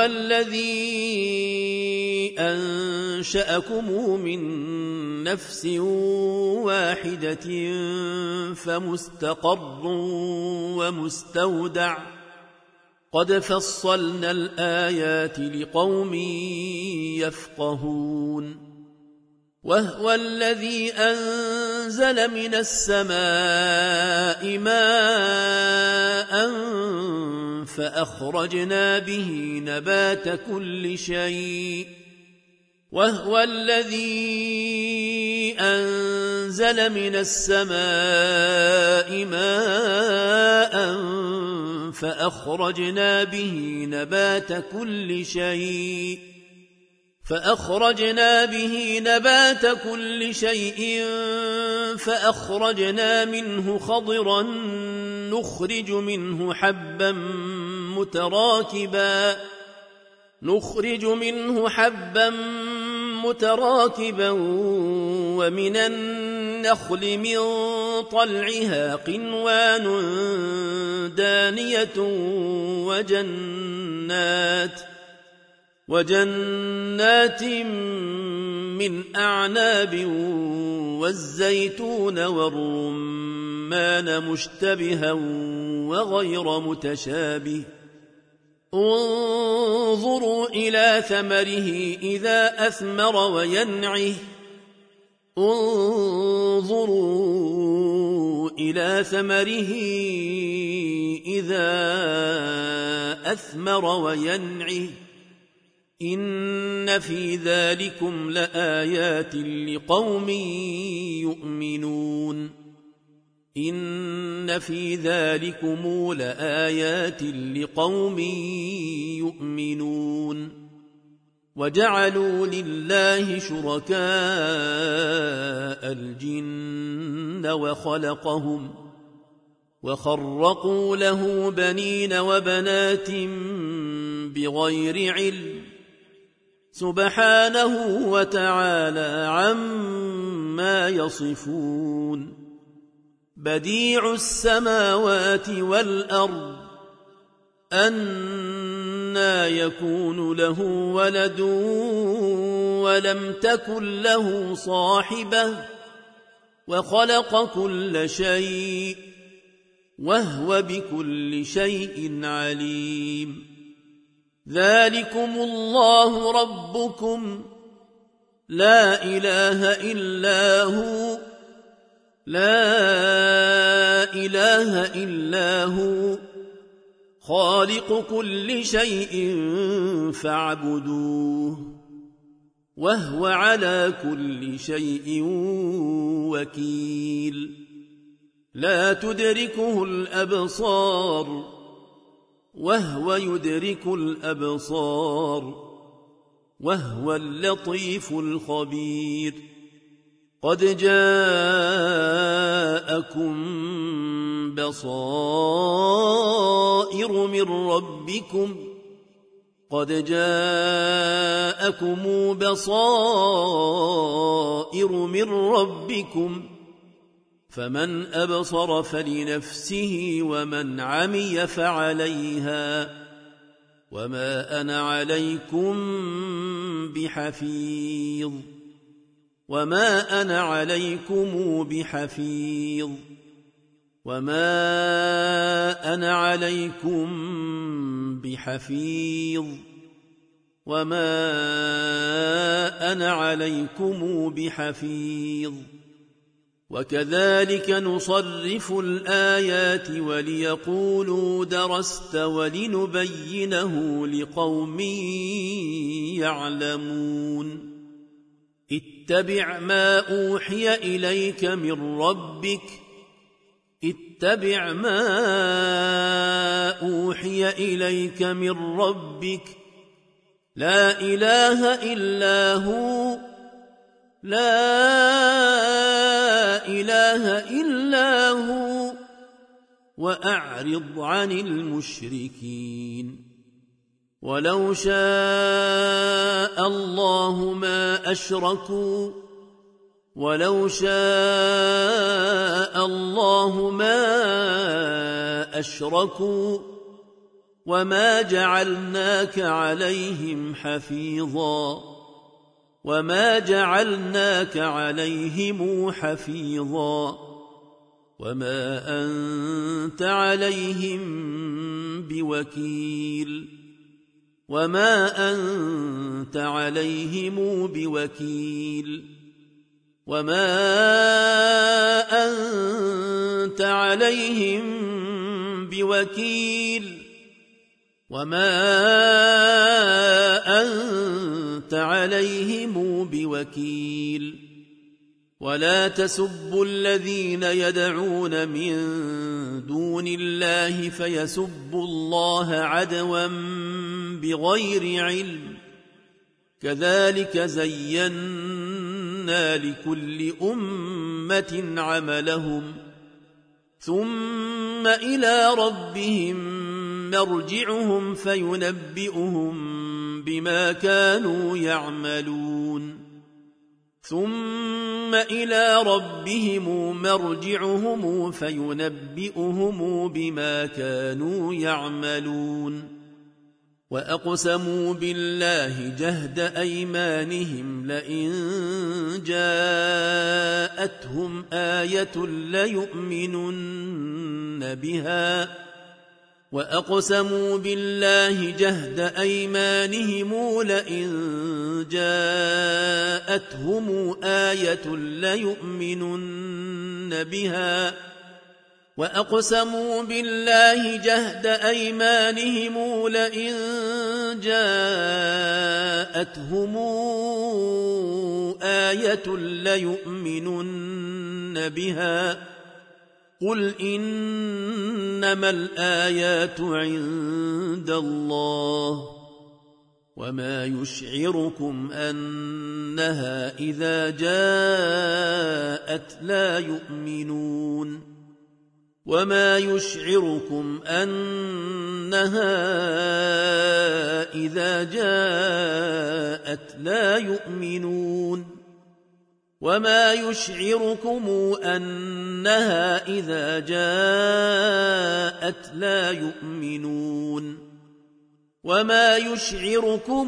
الذي أنشأكم من نفس واحدة فمستقر ومستودع قد فصلنا الآيات لقوم يفقهون وهو الذي أنزل من السماء ماء فأخرجنا به نبات كل شيء وهو الذي أنزل من السماء ماء فأخرجنا به نبات كل شيء فأخرجنا منه خضرا نخرج منه حبا متراكبا ومن النخل من طلعها قنوان دانية وجنات من أعناب والزيتون والرمان مشتبها وغير متشابه انظروا إلى ثمره إذا أثمر وينعه انظروا إلى ثمره إذا أثمر وينعه إن في ذلكم لآيات لقوم يؤمنون إن في ذلكم لآيات لقوم يؤمنون وجعلوا لله شركاء الجن وخلقهم وخرقوا له بنين وبنات بغير علم سبحانه وتعالى عما يصفون بديع السماوات والأرض أنى يكون له ولد ولم تكن له صاحبة وخلق كل شيء وهو بكل شيء عليم ذلكم الله ربكم لا إله إلا هو لا إله إلا هو خالق كل شيء فاعبدوه وهو على كل شيء وكيل لا تدركه الأبصار وهو يدرك الأبصار وهو اللطيف الخبير قد جاءكم بصائر من ربكم قد جاءكم بصائر من ربكم فمن أبصر فلنفسه ومن عمي فعليها وما أنا عليكم بحفيظ وما أنا عليكم بحفيظ وما أنا عليكم بحفيظ وما أنا عليكم بحفيظ وكذلك نصرف الآيات وليقولوا درست ولنبينه لقوم يعلمون اتبع ما أوحي إليك من ربك اتبع ما أوحي إليك من ربك لا إله إلا هو لا إله إلا هو وأعرض عن المشركين ولو شاء الله ما أشركوا ولو شاء الله ما أشركوا وما جعلناك عليهم حفيظا وما جعلناك عليهم حفيظا وما أنت عليهم بوكيل وما أنت عليهم بوكيل وما أنت عليهم بوكيل وما أنت عليهم بوكيل ولا تسبوا الذين يدعون من دون الله فيسبوا الله عدوا بغير علم كذلك زينا لكل أمة عملهم ثم إلى ربهم مرجعهم فينبئهم بما كانوا يعملون ثم إلى ربهم مرجعهم فينبئهم بما كانوا يعملون وأقسموا بالله جهد أيمانهم لئن جاءتهم آية ليؤمنن بها وأقسموا بالله جهد أيمانهم لئن جاءتهم آية ليؤمنن بها وأقسموا بالله جهد أيمانهم لئن جاءتهم آية ليؤمنن بها قل إنما الآيات عند الله وما يشعركم أنها إذا جاءت لا يؤمنون وما يشعركم أنها إذا جاءت لا يؤمنون وما يشعركم أنها إذا جاءت لا يؤمنون وما يشعركم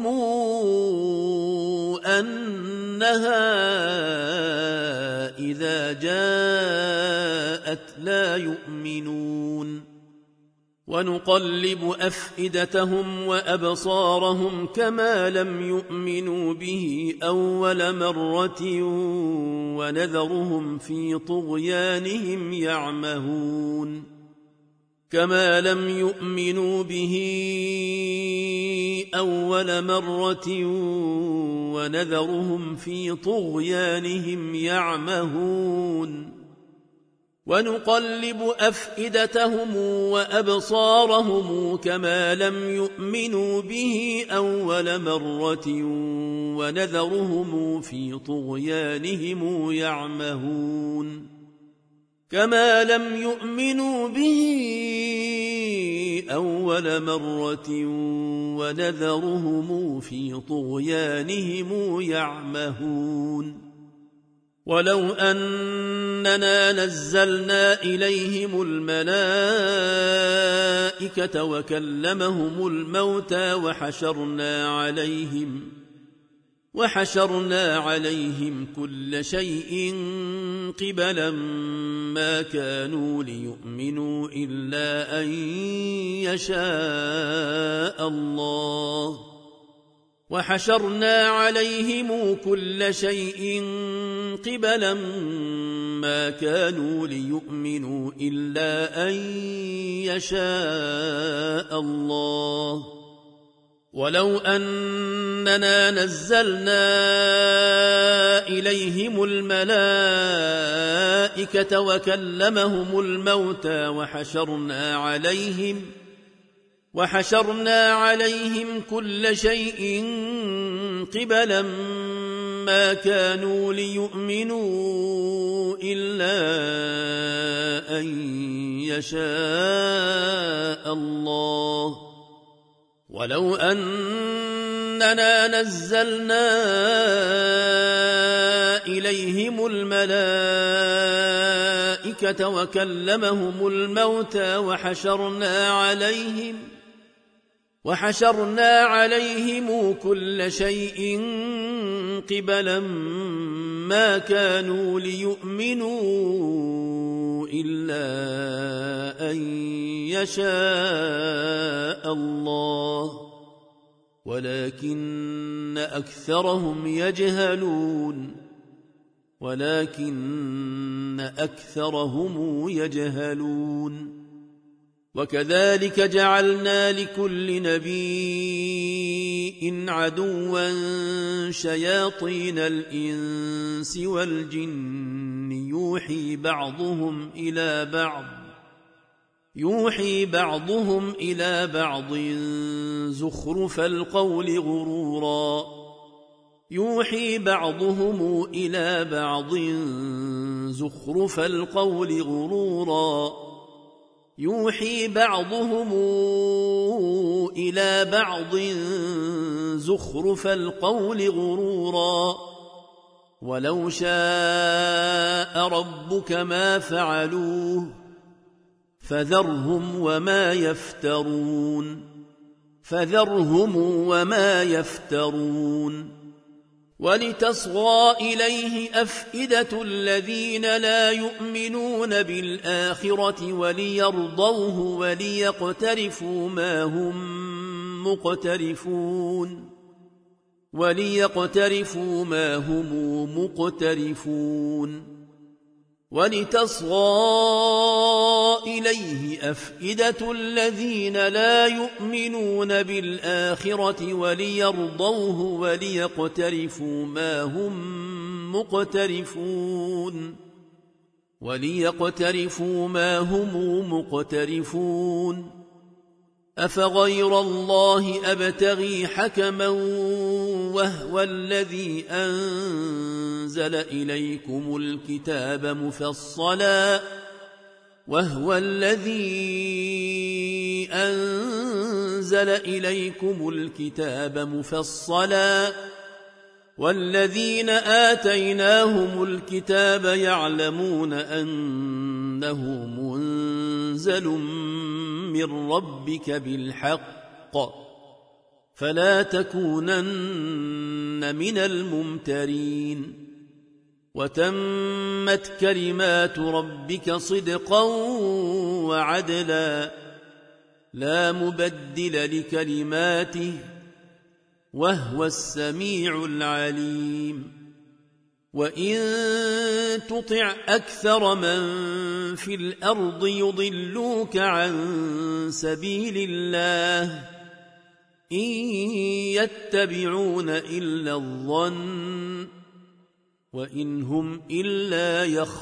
أنها إذا جاءت لا يؤمنون ونقلب أفئدتهم وأبصارهم كما لم يؤمنوا به أول مرة ونذرهم في طغيانهم يعمهون كما لم يؤمنوا به أول مرة ونذرهم في طغيانهم يعمهون ونقلب أفئدتهم وأبصارهم كما لم يؤمنوا به أول مرة ونذرهم في طغيانهم يعمهون كما لم يؤمنوا به أول مرة ونذرهم في طغيانهم يعمهون ولو أننا نزلنا إليهم الملائكة وكلمهم الموتى وحشرنا عليهم كل شيء قبلا ما كانوا ليؤمنوا إلا أن يشاء الله وحشرنا عليهم كل شيء قبلا ما كانوا ليؤمنوا إلا أن يشاء الله ولو أننا نزلنا إليهم الملائكة وكلمهم الموتى وحشرنا عليهم كل شيء قبلا ما كانوا ليؤمنوا إلا أن يشاء الله ولو أننا نزلنا إليهم الملائكة وكلمهم الموتى وحشرنا عليهم كل شيء قبلا ما كانوا ليؤمنوا إلا أن يشاء الله ولكن أكثرهم يجهلون وكذلك جعلنا لكل نبي عدوا شياطين الإنس والجن يوحي بعضهم إلى بعض زخرف القول غرورا يوحي بعضهم إلى بعض زخرف القول غرورا ولو شاء ربك ما فعلوه فذرهم وما يفترون فذرهم وما يفترون ولتصغى إليه أفئدة الذين لا يؤمنون بالآخرة وليرضوه وليقترفوا ما هم مقترفون ولتصغى إليه أفئدة الذين لا يؤمنون بالآخرة وليرضوه وليقترفوا ما هم مقترفون أفغير الله أبتغي حكما وهو الذي أنزل إليكم الكتاب مفصلا والذين آتيناهم الكتاب يعلمون أنه منزل من ربك بالحق فلا تكونن من الممترين وتمت كلمات ربك صدقا وعدلا لا مبدل لكلماته وهو السميع العليم وإن تطع أكثر من في الأرض يضلوك عن سبيل الله إن يتبعون إلا الظن وإن هم إلا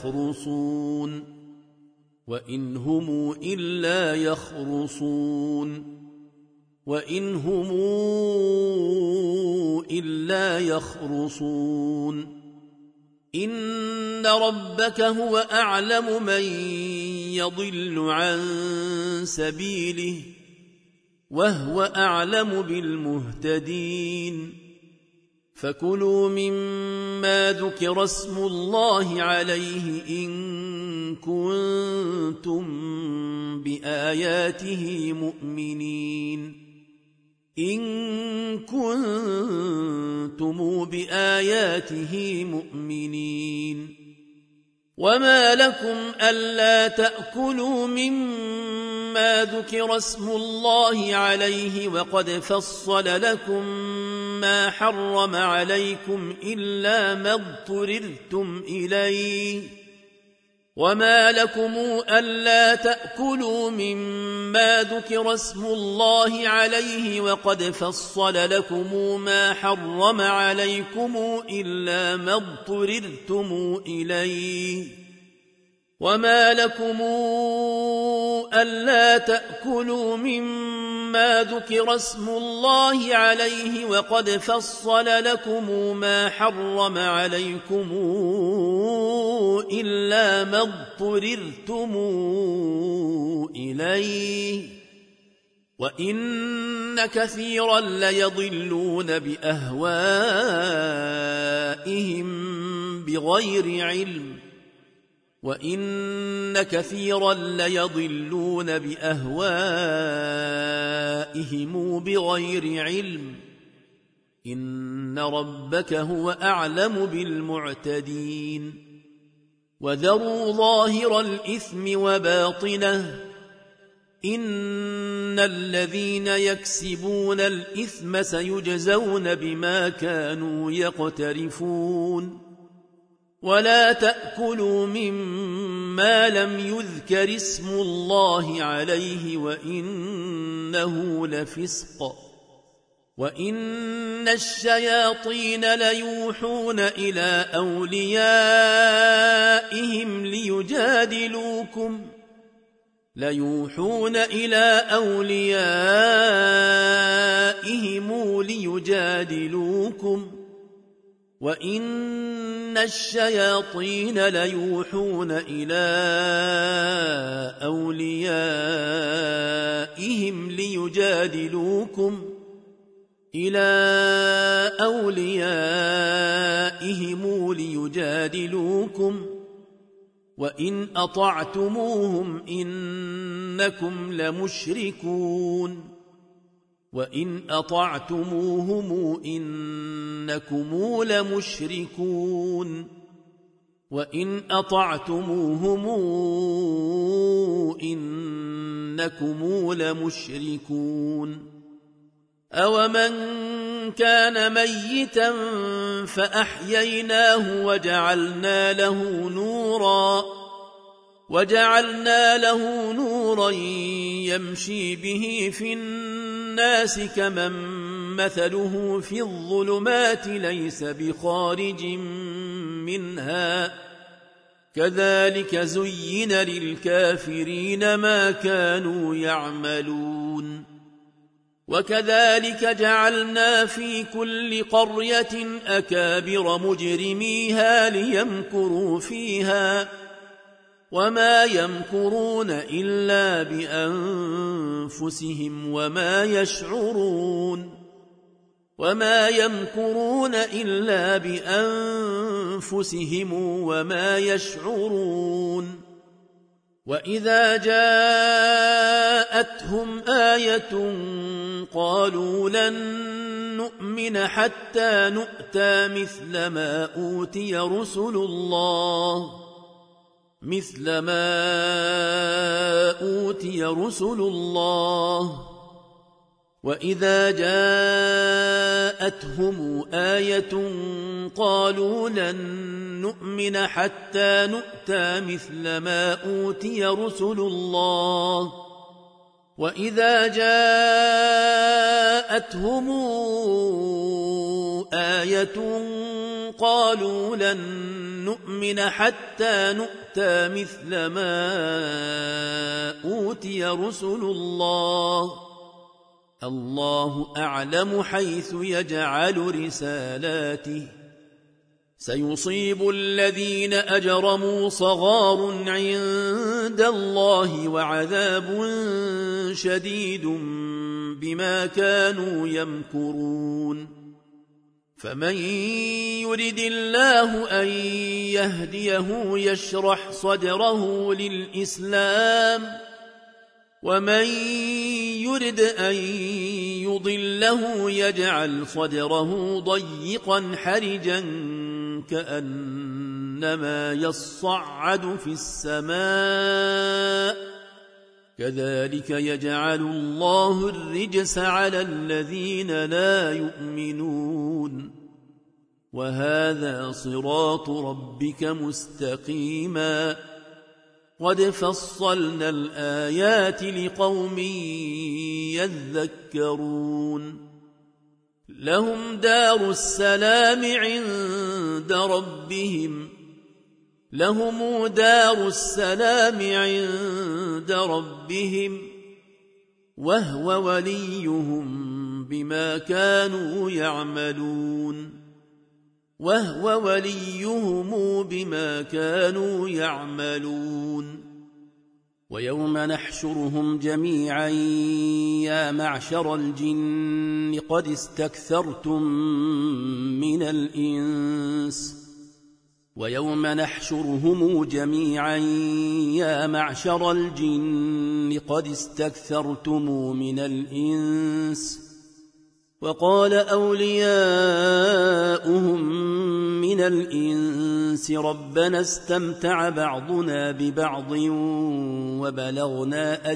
يخرصون إن ربك هو أعلم من يضل عن سبيله وهو أعلم بالمهتدين فكلوا مما ذكر اسم الله عليه إن كنتم بآياته مؤمنين وما لكم ألا تأكلوا مما ذكر اسم الله عليه وقد فصل لكم ما حرم عليكم إلا ما اضطررتم إليه وما لكم ألا تأكلوا مما ذكر اسم الله عليه وقد فصل لكم ما حرم عليكم إلا ما اضطررتم إليه وما لكم ألا تأكلوا مما ذكر اسم الله عليه وقد فصل لكم ما حرم عليكم إلا ما اضطررتم إليه وإن كثيرا ليضلون بأهوائهم بغير علم إن ربك هو أعلم بالمعتدين وذروا ظاهر الإثم وباطنه إن الذين يكسبون الإثم سيجزون بما كانوا يقترفون ولا تأكلوا مما لم يذكر اسم الله عليه وإنه لفسق وإن الشياطين ليوحون إلى أوليائهم ليجادلوكم وإن الشياطين ليوحون إلى أوليائهم ليجادلوكم وإن أطعتموهم إنكم لمشركون وإن أطعتموهم إنكم لمشركون وإن أطعتموهم إنكم لمشركون أومن كان ميتا فأحييناه وجعلنا له نورا يمشي به في الناس كمن مثله في الظلمات ليس بخارج منها كذلك زين للكافرين ما كانوا يعملون وكذلك جعلنا في كل قرية أكابر مجرميها ليمكروا فيها وما يمكرون إلا بأنفسهم وما يشعرون وإذا جاءتهم آية قالوا لن نؤمن حتى نؤتى مثل ما أوتي رسل الله وإذا جاءتهم آية قالوا لن نؤمن حتى نؤتى مثل ما أوتي رسل الله وإذا جاءتهم آية قالوا لن نؤمن حتى نؤتى مثل ما أوتي رسل الله الله أعلم حيث يجعل رسالاته سيصيب الذين أجرموا صغار عند الله وعذاب شديد بما كانوا يمكرون فمن يرد الله أن يهديه يشرح صدره للإسلام ومن يرد أن يضله يجعل صدره ضيقا حرجا كأنما يصعد في السماء كذلك يجعل الله الرجس على الذين لا يؤمنون وهذا صراط ربك مستقيما قد فصلنا الآيات لقوم يذكرون لهم دار السلام عند ربهم وهو وليهم بما كانوا يعملون ويوم نحشرهم جميعا يا معشر الجن قد استكثرتم من الإنس وقال أولياؤهم من الإنس ربنا استمتع بعضنا ببعض وبلغنا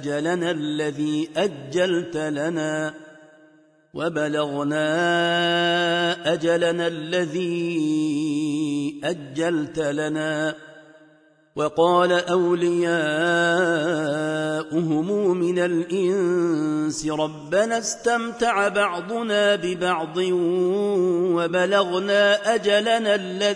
أجلنا الذي أجلت لنا وقال أولياؤهم من الإنس ربنا استمتع بعضنا ببعض وبلغنا أجلنا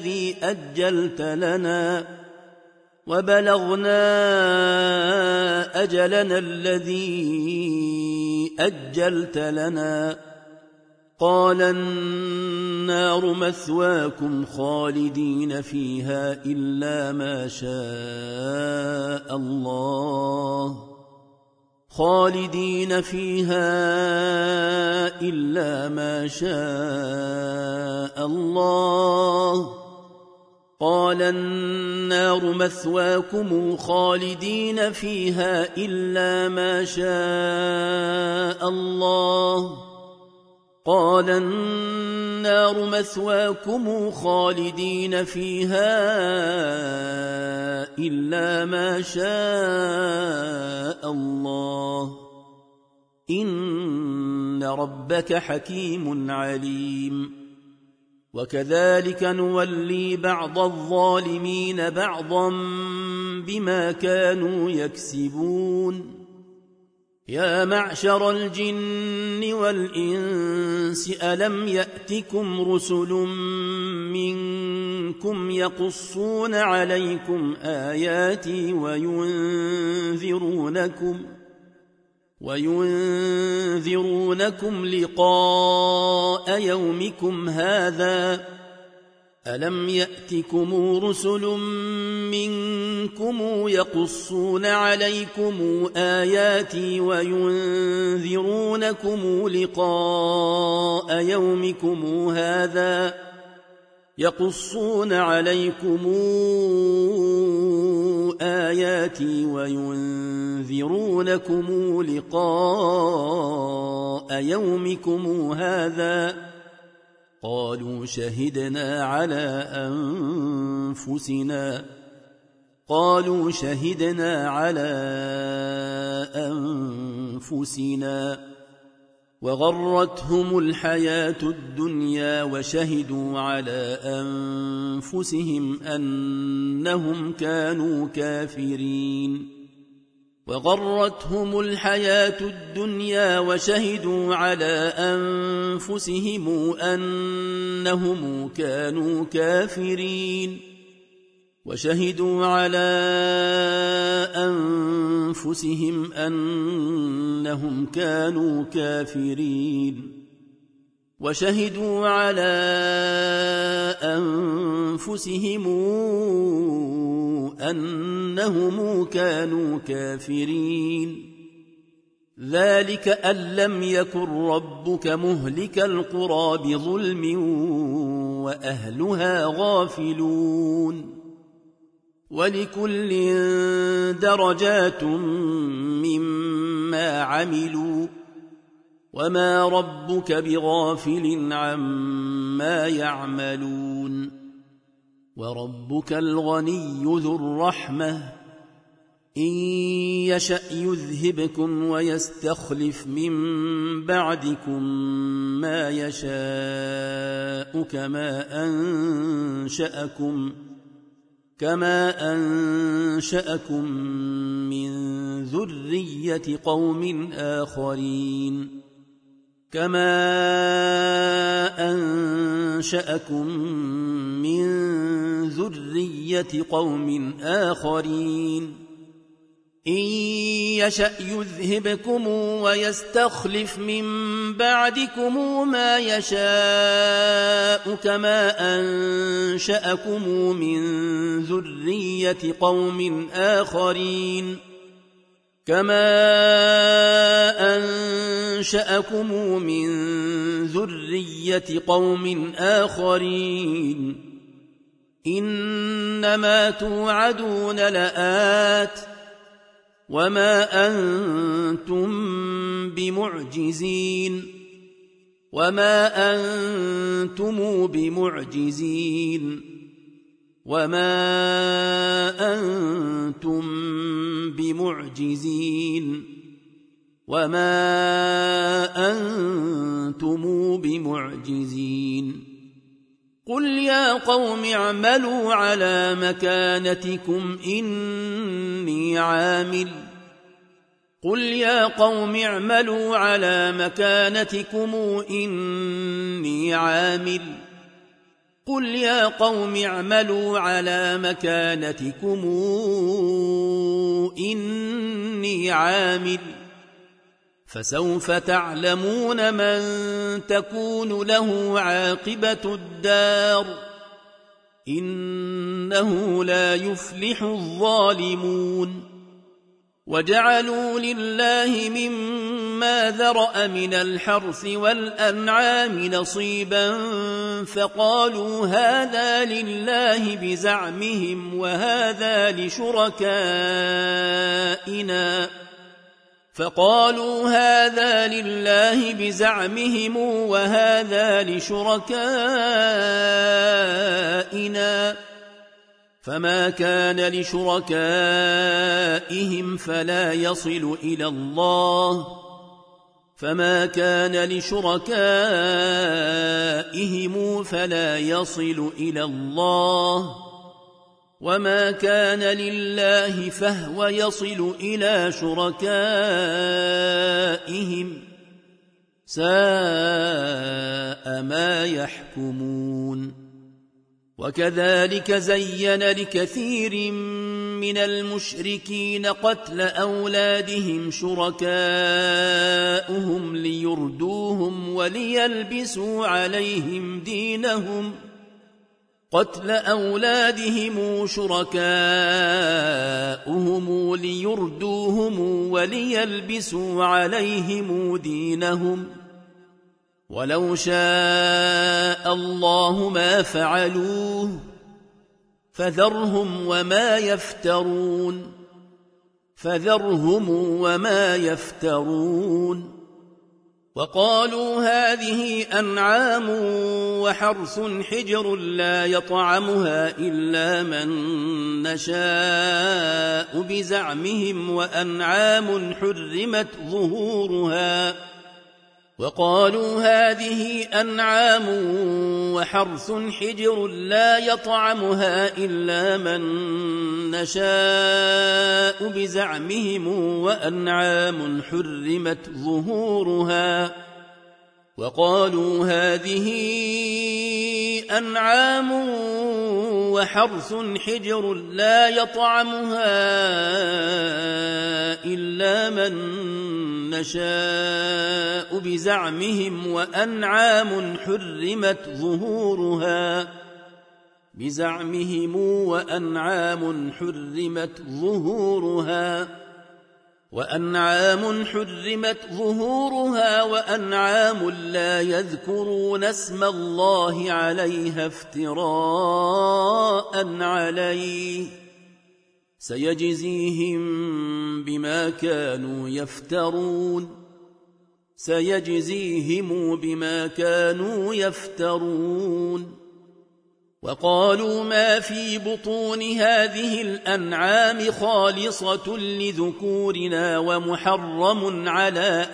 الذي أجلت لنا قال النار مثواكم خالدين فيها إلا ما شاء الله قال النار مثواكم خالدين فيها إلا ما شاء الله قال النار مثواكم خالدين فيها إلا ما شاء الله إن ربك حكيم عليم وكذلك نولي بعض الظالمين بعضا بما كانوا يكسبون يا معشر الجن والإنس ألم يأتكم رسل منكم يقصون عليكم آياتي وينذرونكم لقاء يومكم هذا ألم يأتكم رسل منكم يقصون عليكم آياتي وينذرونكم لقاء يومكم هذا يقصون عليكم آياتي وينذرونكم لقاء يومكم هذا قالوا شهدنا على أنفسنا وغرتهم الحياة الدنيا وشهدوا على أنفسهم أنهم كانوا كافرين وشهدوا على أنفسهم أنهم كانوا كافرين وشهدوا على أنفسهم أنهم كانوا كافرين ذلك أن لم يكن ربك مهلك القرى بظلم وأهلها غافلون ولكل درجات مما عملوا وما ربك بغافل عما يعملون وربك الغني ذو الرحمة إن يشأ يذهبكم ويستخلف من بعدكم ما يشاء كما أنشأكم من ذرية قوم آخرين إن يشأ يذهبكم ويستخلف من بعدكم ما يشاء كما أنشأكم من ذرية قوم آخرين إنما توعدون لآت وما أنتم بمعجزين قل يا قوم اعملوا على مكانتكم إني عامل فسوف تعلمون من تكون له عاقبة الدار إنه لا يفلح الظالمون وجعلوا لله مما ذرأ من الحرث والأنعام نصيبا فقالوا هذا لله بزعمهم وهذا لشركائنا فقالوا هذا لله بزعمهم وهذا لشركائنا فما كان لشركائهم فلا يصل إلى الله فما كان لشركائهم فلا يصل إلى الله وما كان لله فهو يصل إلى شركائهم ساء ما يحكمون وكذلك زين لكثير من المشركين قتل أولادهم شركاؤهم ليردوهم وليلبسوا عليهم دينهم قتل أولادهم شركاؤهم ليردوهم وليلبسوا عليهم دينهم ولو شاء الله ما فعلوه فذرهم وما يفترون وقالوا هذه أنعام وحرث حجر لا يطعمها إلا من نشاء بزعمهم وأنعام حرمت ظهورها وقالوا هذه أنعام وحرث حجر لا يطعمها إلا من نشاء بزعمهم وأنعام حرمت ظهورها وقالوا هذه أنعام وحرث حجر لا يطعمها إلا من نشاء بزعمهم وأنعام حرمت ظهورها وأنعام لا يذكرون اسم الله عليها افتراء عليه سيجزيهم بما كانوا يفترون وقالوا ما في بطون هذه الأنعام خالصة لذكورنا ومحرم على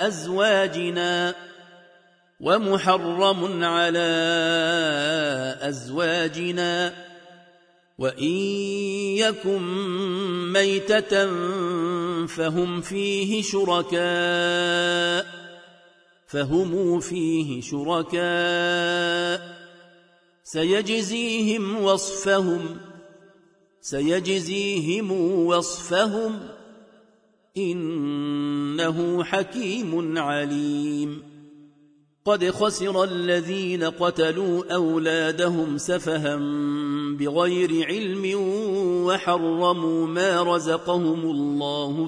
أزواجنا وإن يكن ميتة فهم فيه شركاء سيجزيهم وصفهم إنه حكيم عليم قد خسر الذين قتلوا أولادهم سفها بغير علم وحرموا ما رزقهم الله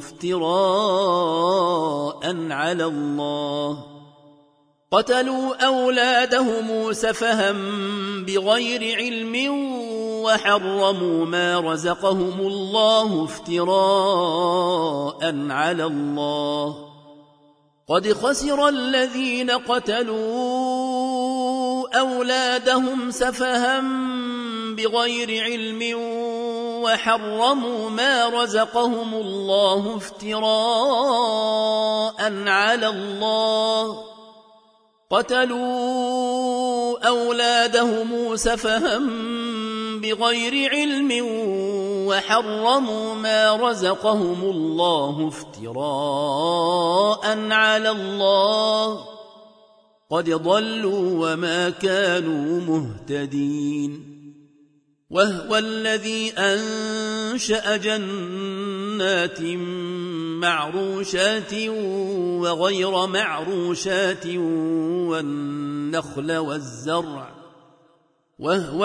افتراء على الله قتلوا أولادهم سفها بغير علم وحرموا ما رزقهم الله افتراء على الله قد خسر الذين قتلوا أولادهم سفها بغير علم وحرموا ما رزقهم الله افتراء على الله قتلوا أولادهم سفها بغير علم وحرموا ما رزقهم الله افتراء على الله قد ضلوا وما كانوا مهتدين وهو الذي أنشأ جنات معروشات وغير معروشات والنخل والزرع وهو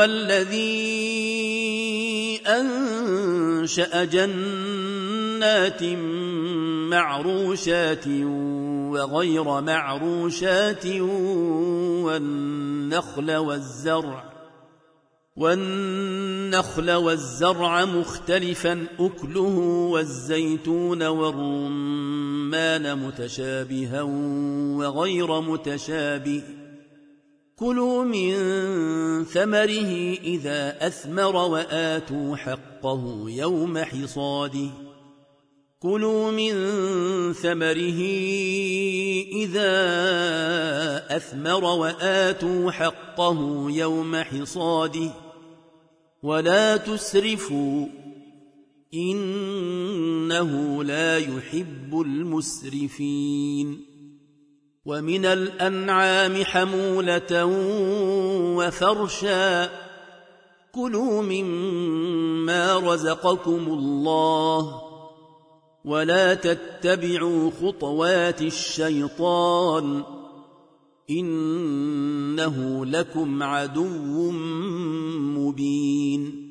الذي أنشأ جنات معروشات وغير معروشات والنخل والزرع والنخل والزرع مختلفا أكله والزيتون والرمان متشابها وغير متشابه كلوا من ثمره إذا أثمر وآتوا حقه يوم حصاده كلوا من ثمره إذا أثمر وآتوا حقه يوم حصاده ولا تسرفوا إنه لا يحب المسرفين ومن الأنعام حمولة وفرشا كلوا مما رزقكم الله ولا تتبعوا خطوات الشيطان إنه لكم عدو مبين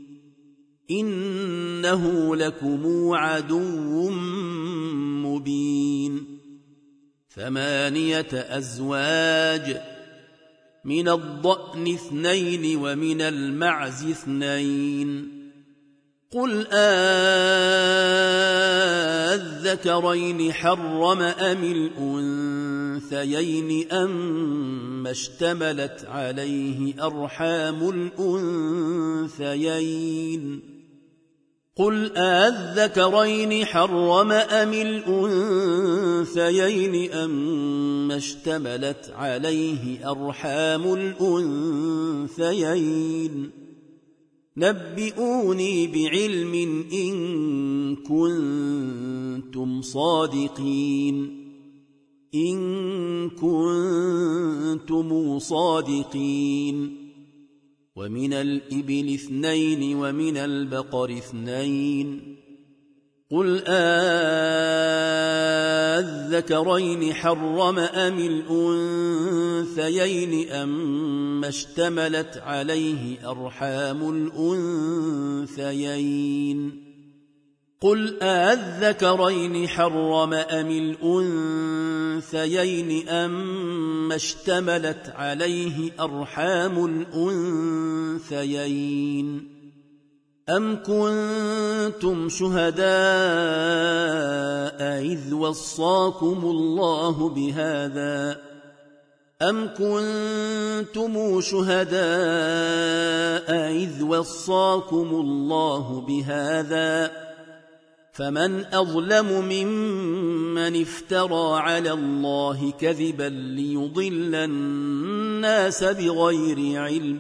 إنه لكم عدو مبين 8 أزواج من الضأن 2 ومن المعز 2 قل أذكرين حرم أم الأنثيين أم اشتملت عليه أرحام الأنثيين قل أذكرين حرم أم الأنثيين أم اشتملت عليه أرحام الأنثيين نبئوني بعلم إن كنتم صادقين ومن الإبل 2 ومن البقر 2 قل أذكرين حرم أم الأنثيين أم اشتملت عليه أرحام الأنثيين قل أذكرين حرم أم الأنثيين أم اشتملت عليه أرحام الأنثيين أم كنتم شهداء إذ وصاكم الله بهذا فمن أظلم ممن افترى على الله كذبا ليضل الناس بغير علم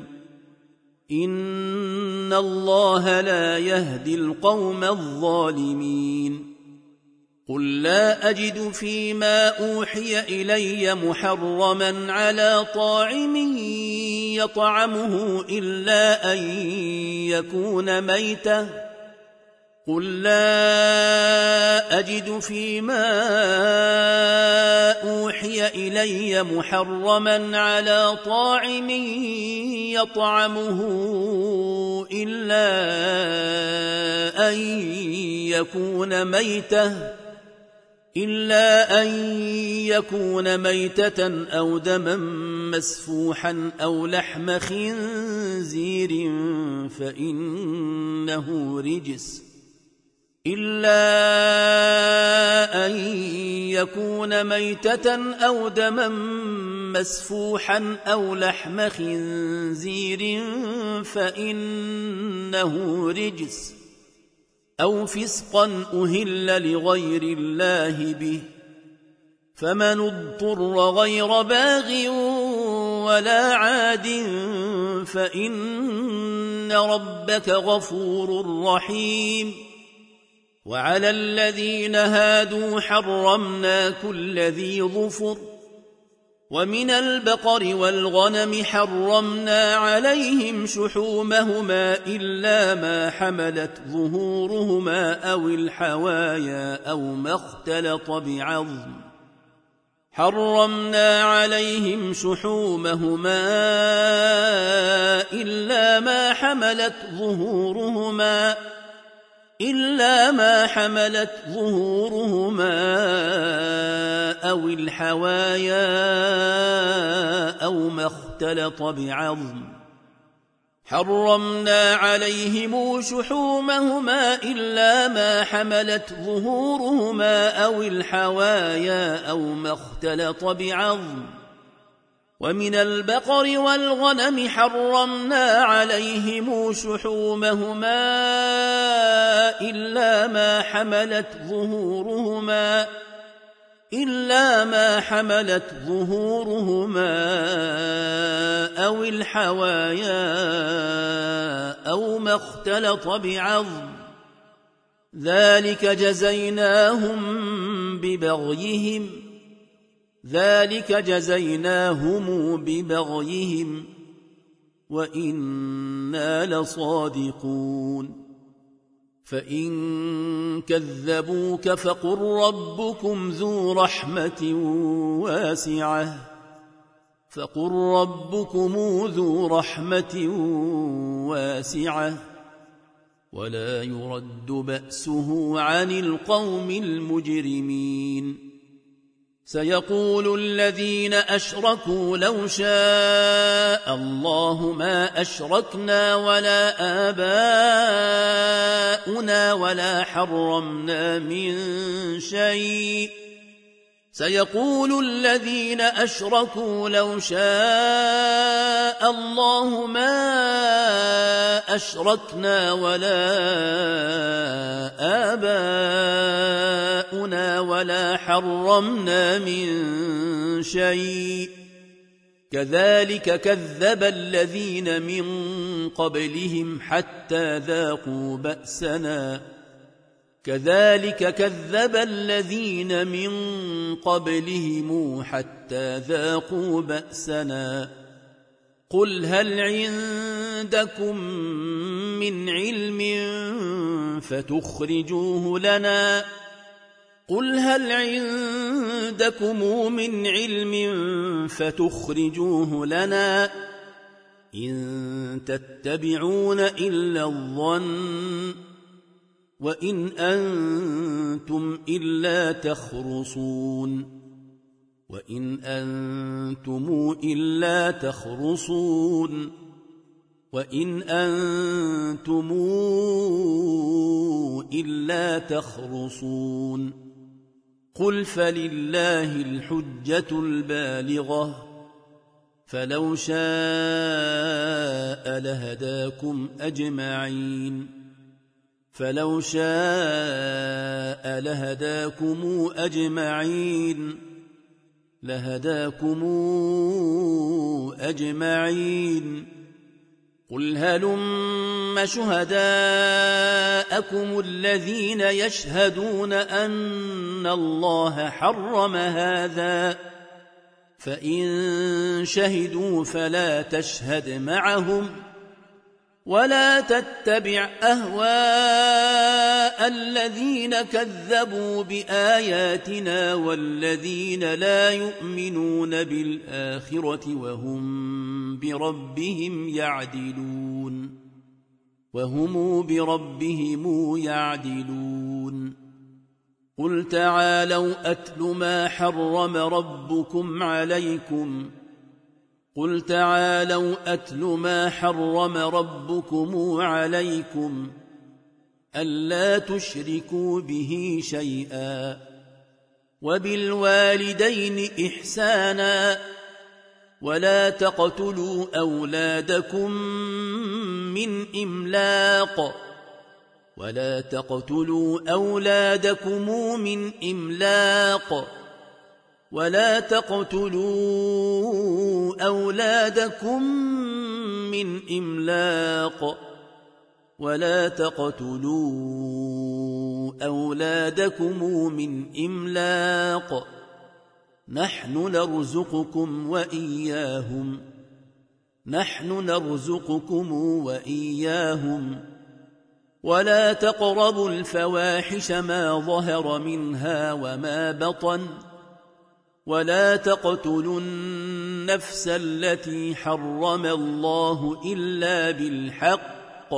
إن الله لا يهدي القوم الظالمين قل لا أجد فيما أوحي إلي محرما على طاعم يطعمه إلا أن يكون ميتة قل لا أجد فيما أوحي إلي محرما على طاعم يطعمه إلا أن يكون ميتة أو دما مسفوحا أو لحم خنزير فإنه رجس أو فسقا أهل لغير الله به فمن اضطر غير باغ ولا عاد فإن ربك غفور رحيم وعلى الذين هادوا حرمنا كل ذي ظفر ومن البقر والغنم حرمنا عليهم شحومهما إلا ما حملت ظهورهما أو الحوايا أو ما اختلط بعظم حرمنا عليهم شحومهما إلا ما حملت ظهورهما أو الحوايا أو ما اختلط بعظم حرمنا عليهم شحومهما إلا ما حملت ظهورهما أو الحوايا أو ما اختلط بعظم ومن البقر والغنم حرمنا عليهم شحومهما إلا ما حملت ظهورهما أو الحوايا أو ما اختلط بعظم ذلك جزيناهم ببغيهم وإنا لصادقون فإن كذبوك فقل ربكم ذو رحمة واسعة ولا يرد بأسه عن القوم المجرمين سيقول الذين أشركوا لو شاء الله ما أشركنا ولا آباؤنا ولا حرمنا من شيء كذلك كذب الذين من قبلهم حتى ذاقوا بأسنا قل هل عندكم من علم فتخرجوه لنا إن تتبعون إلا الظن وإن أنتم إلا تخرصون قل فلله الحجة البالغة فلو شاء لهداكم أجمعين قل هلم شهداءكم الذين يشهدون أن الله حرم هذا فإن شهدوا فلا تشهد معهم ولا تتبع أهواء الذين كذبوا بآياتنا والذين لا يؤمنون بالآخرة وهم بربهم يعدلون قل تعالوا أتل ما حرم ربكم عليكم ألا تشركوا به شيئا وبالوالدين إحسانا ولا تقتلوا أولادكم من إملاق ولا تقتلوا أولادكم من إملاق نحن نرزقكم وإياهم ولا تقربوا الفواحش ما ظهر منها وما بطن ولا تقتلوا النفس التي حرم الله إلا بالحق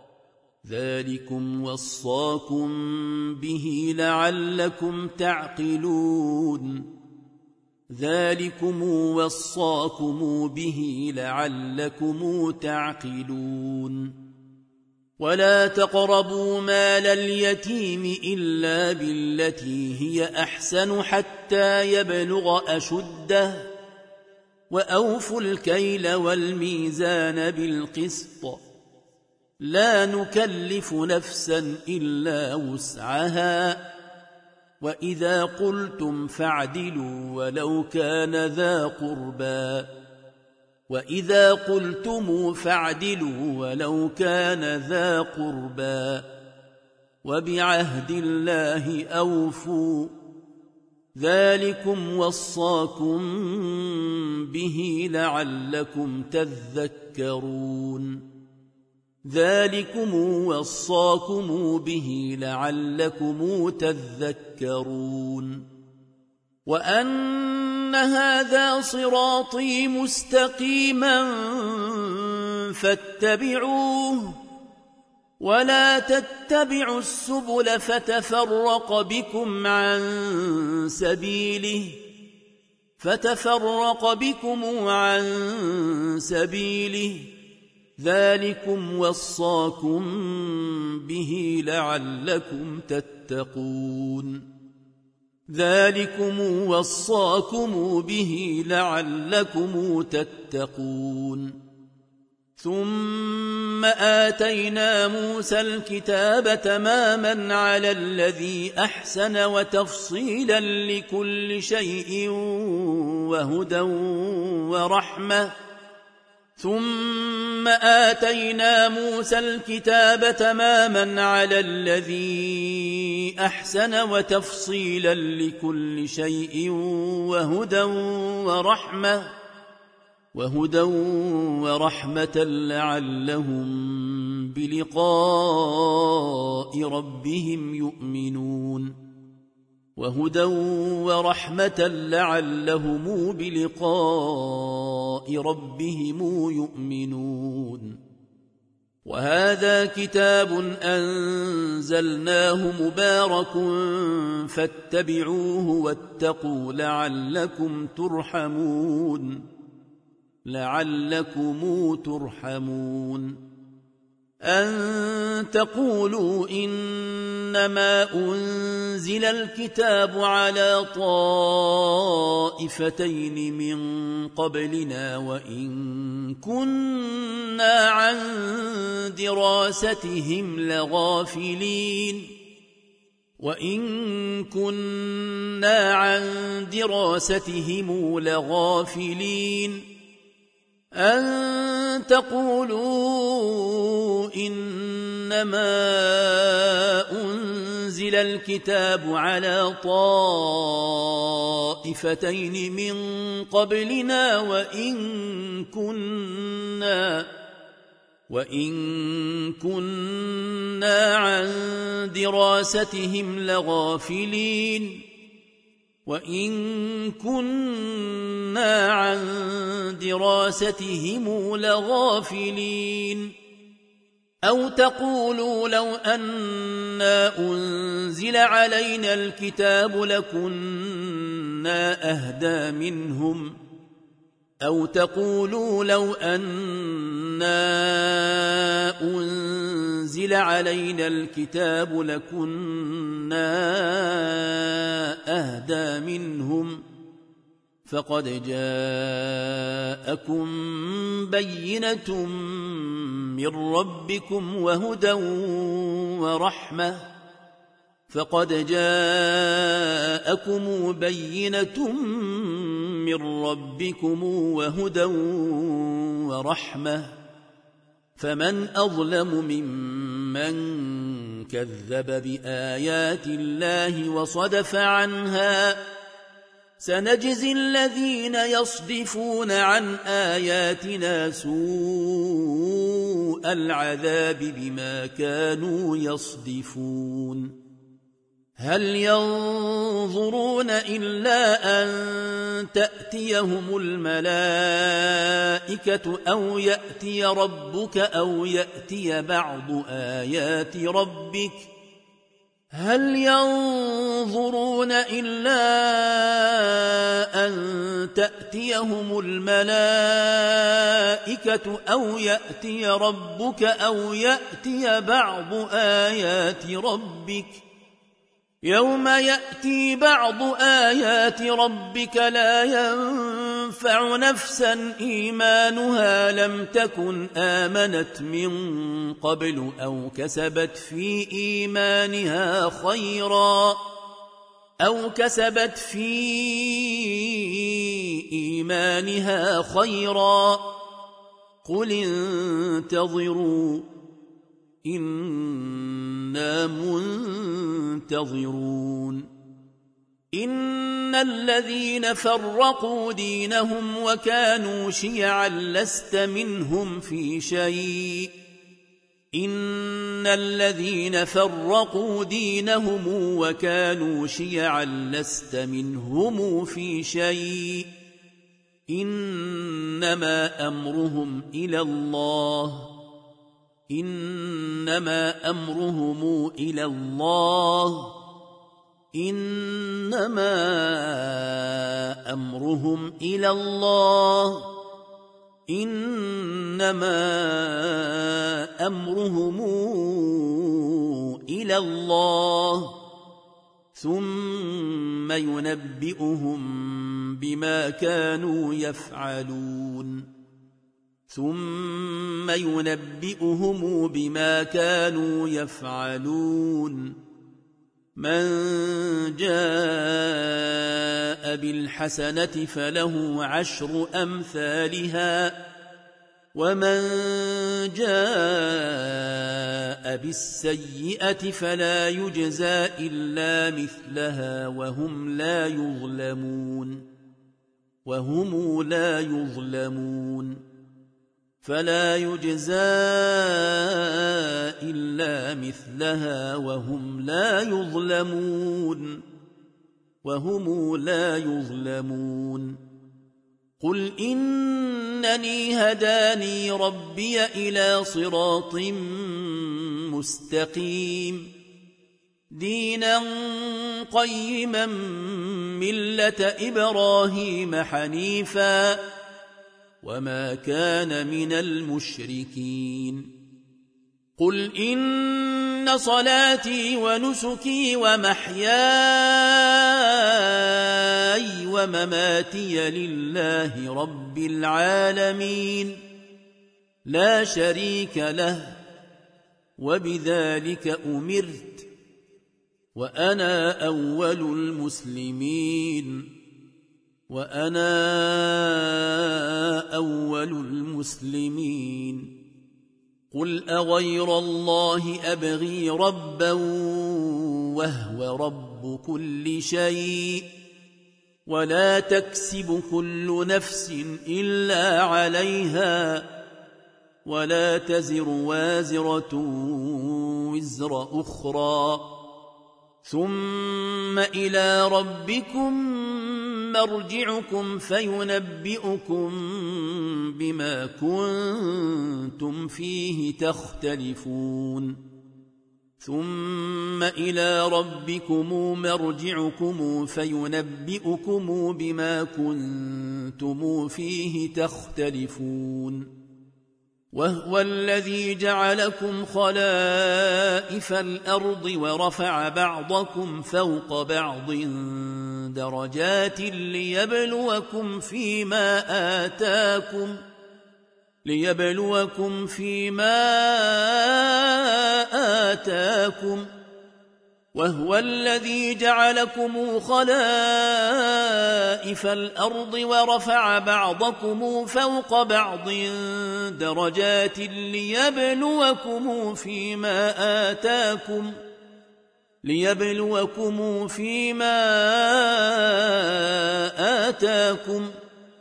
ذلكم وصاكم به لعلكم تعقلون ذلكم وصاكم به لعلكم تعقلون ولا تقربوا مال اليتيم إلا بالتي هي أحسن حتى يبلغ أشده وأوفوا الكيل والميزان بالقسط لا نكلف نفسا إلا وسعها وإذا قلتم فاعدلوا ولو كان ذا قربى وإذا قلتم فاعدلوا ولو كان ذا قربى وبعهد الله أوفوا ذلكم وصاكم به لعلكم تذكرون ذلكم وصاكم به لعلكم تذكرون وأن هذا صراطي مستقيما فاتبعوه ولا تتبعوا السبل فتفرق بكم عن سبيله ذلكم وصاكم به لعلكم تتقون ذلكم وصاكم به لعلكم تتقون ثم آتينا موسى الكتاب تماما على الذي أحسن وتفصيلا لكل شيء وهدى ورحمة ثم آتينا موسى الكتاب تماما على الذي أحسن وتفصيلا لكل شيء وهدى ورحمة لعلهم بلقاء ربهم يؤمنون وهدى ورحمة لعلهم بلقاء ربهم يؤمنون وهذا كتاب أنزلناه مبارك فاتبعوه واتقوا لعلكم ترحمون أن تقولوا إنما أنزل الكتاب على طائفتين من قبلنا وإن كنا عن دراستهم لغافلين أن تقولوا إنما أنزل الكتاب على طائفتين من قبلنا وإن كنا عن دراستهم لغافلين أو تقولوا لو أنا أنزل علينا الكتاب لكنا أهدى منهم أو تقولوا لو أنا أنزل علينا الكتاب لكنا أهدى منهم فقد جاءكم بينة من ربكم وهدى ورحمة فمن أظلم ممن كذب بآيات الله وصدف عنها سنجزي الذين يصدفون عن آياتنا سوء العذاب بما كانوا يصدفون هل ينظرون إلا أن تأتيهم الملائكة أو يأتي ربك أو يأتي بعض آيات ربك هل ينظرون إلا أن تأتيهم الملائكة أو يأتي ربك أو يأتي بعض آيات ربك يوم يأتي بعض آيات ربك لا ينفع نفسا إيمانها لم تكن آمنت من قبل أو كسبت في إيمانها خيرا قل انتظروا إنا منتظرون إن الذين فرقوا دينهم وكانوا شيعا لست منهم في شيء إنما أمرهم إلى الله إنما أمرهم إلى الله ثم ينبئهم بما كانوا يفعلون من جاء بالحسنة فله 10 أمثالها ومن جاء بالسيئة فلا يجزى إلا مثلها وهم لا يظلمون فلا يجزى إلا مثلها وهم لا يظلمون قل إنني هداني ربي إلى صراط مستقيم دينا قيما ملة إبراهيم حنيفا وما كان من المشركين قل إن صلاتي ونسكي ومحياي ومماتي لله رب العالمين لا شريك له وبذلك أمرت وأنا أول المسلمين قل أغير الله أبغي ربا وهو رب كل شيء ولا تكسب كل نفس إلا عليها ولا تزر وازرة وزر أخرى ثم إلى ربكم مرجعكم فينبئكم بما كنتم فيه تختلفون ثم إلى ربكم مرجعكم فينبئكم بما كنتم فيه تختلفون وهو الذي جعلكم خلائف الأرض ورفع بعضكم فوق بعض درجات ليبلوكم فيما آتاكم وهو الذي جعلكم خلائف الأرض ورفع بعضكم فوق بعض درجات ليبلوكم فيما آتاكم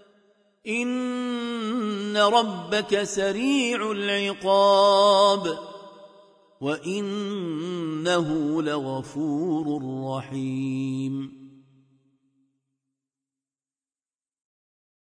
إن ربك سريع العقاب وإنه لغفور رحيم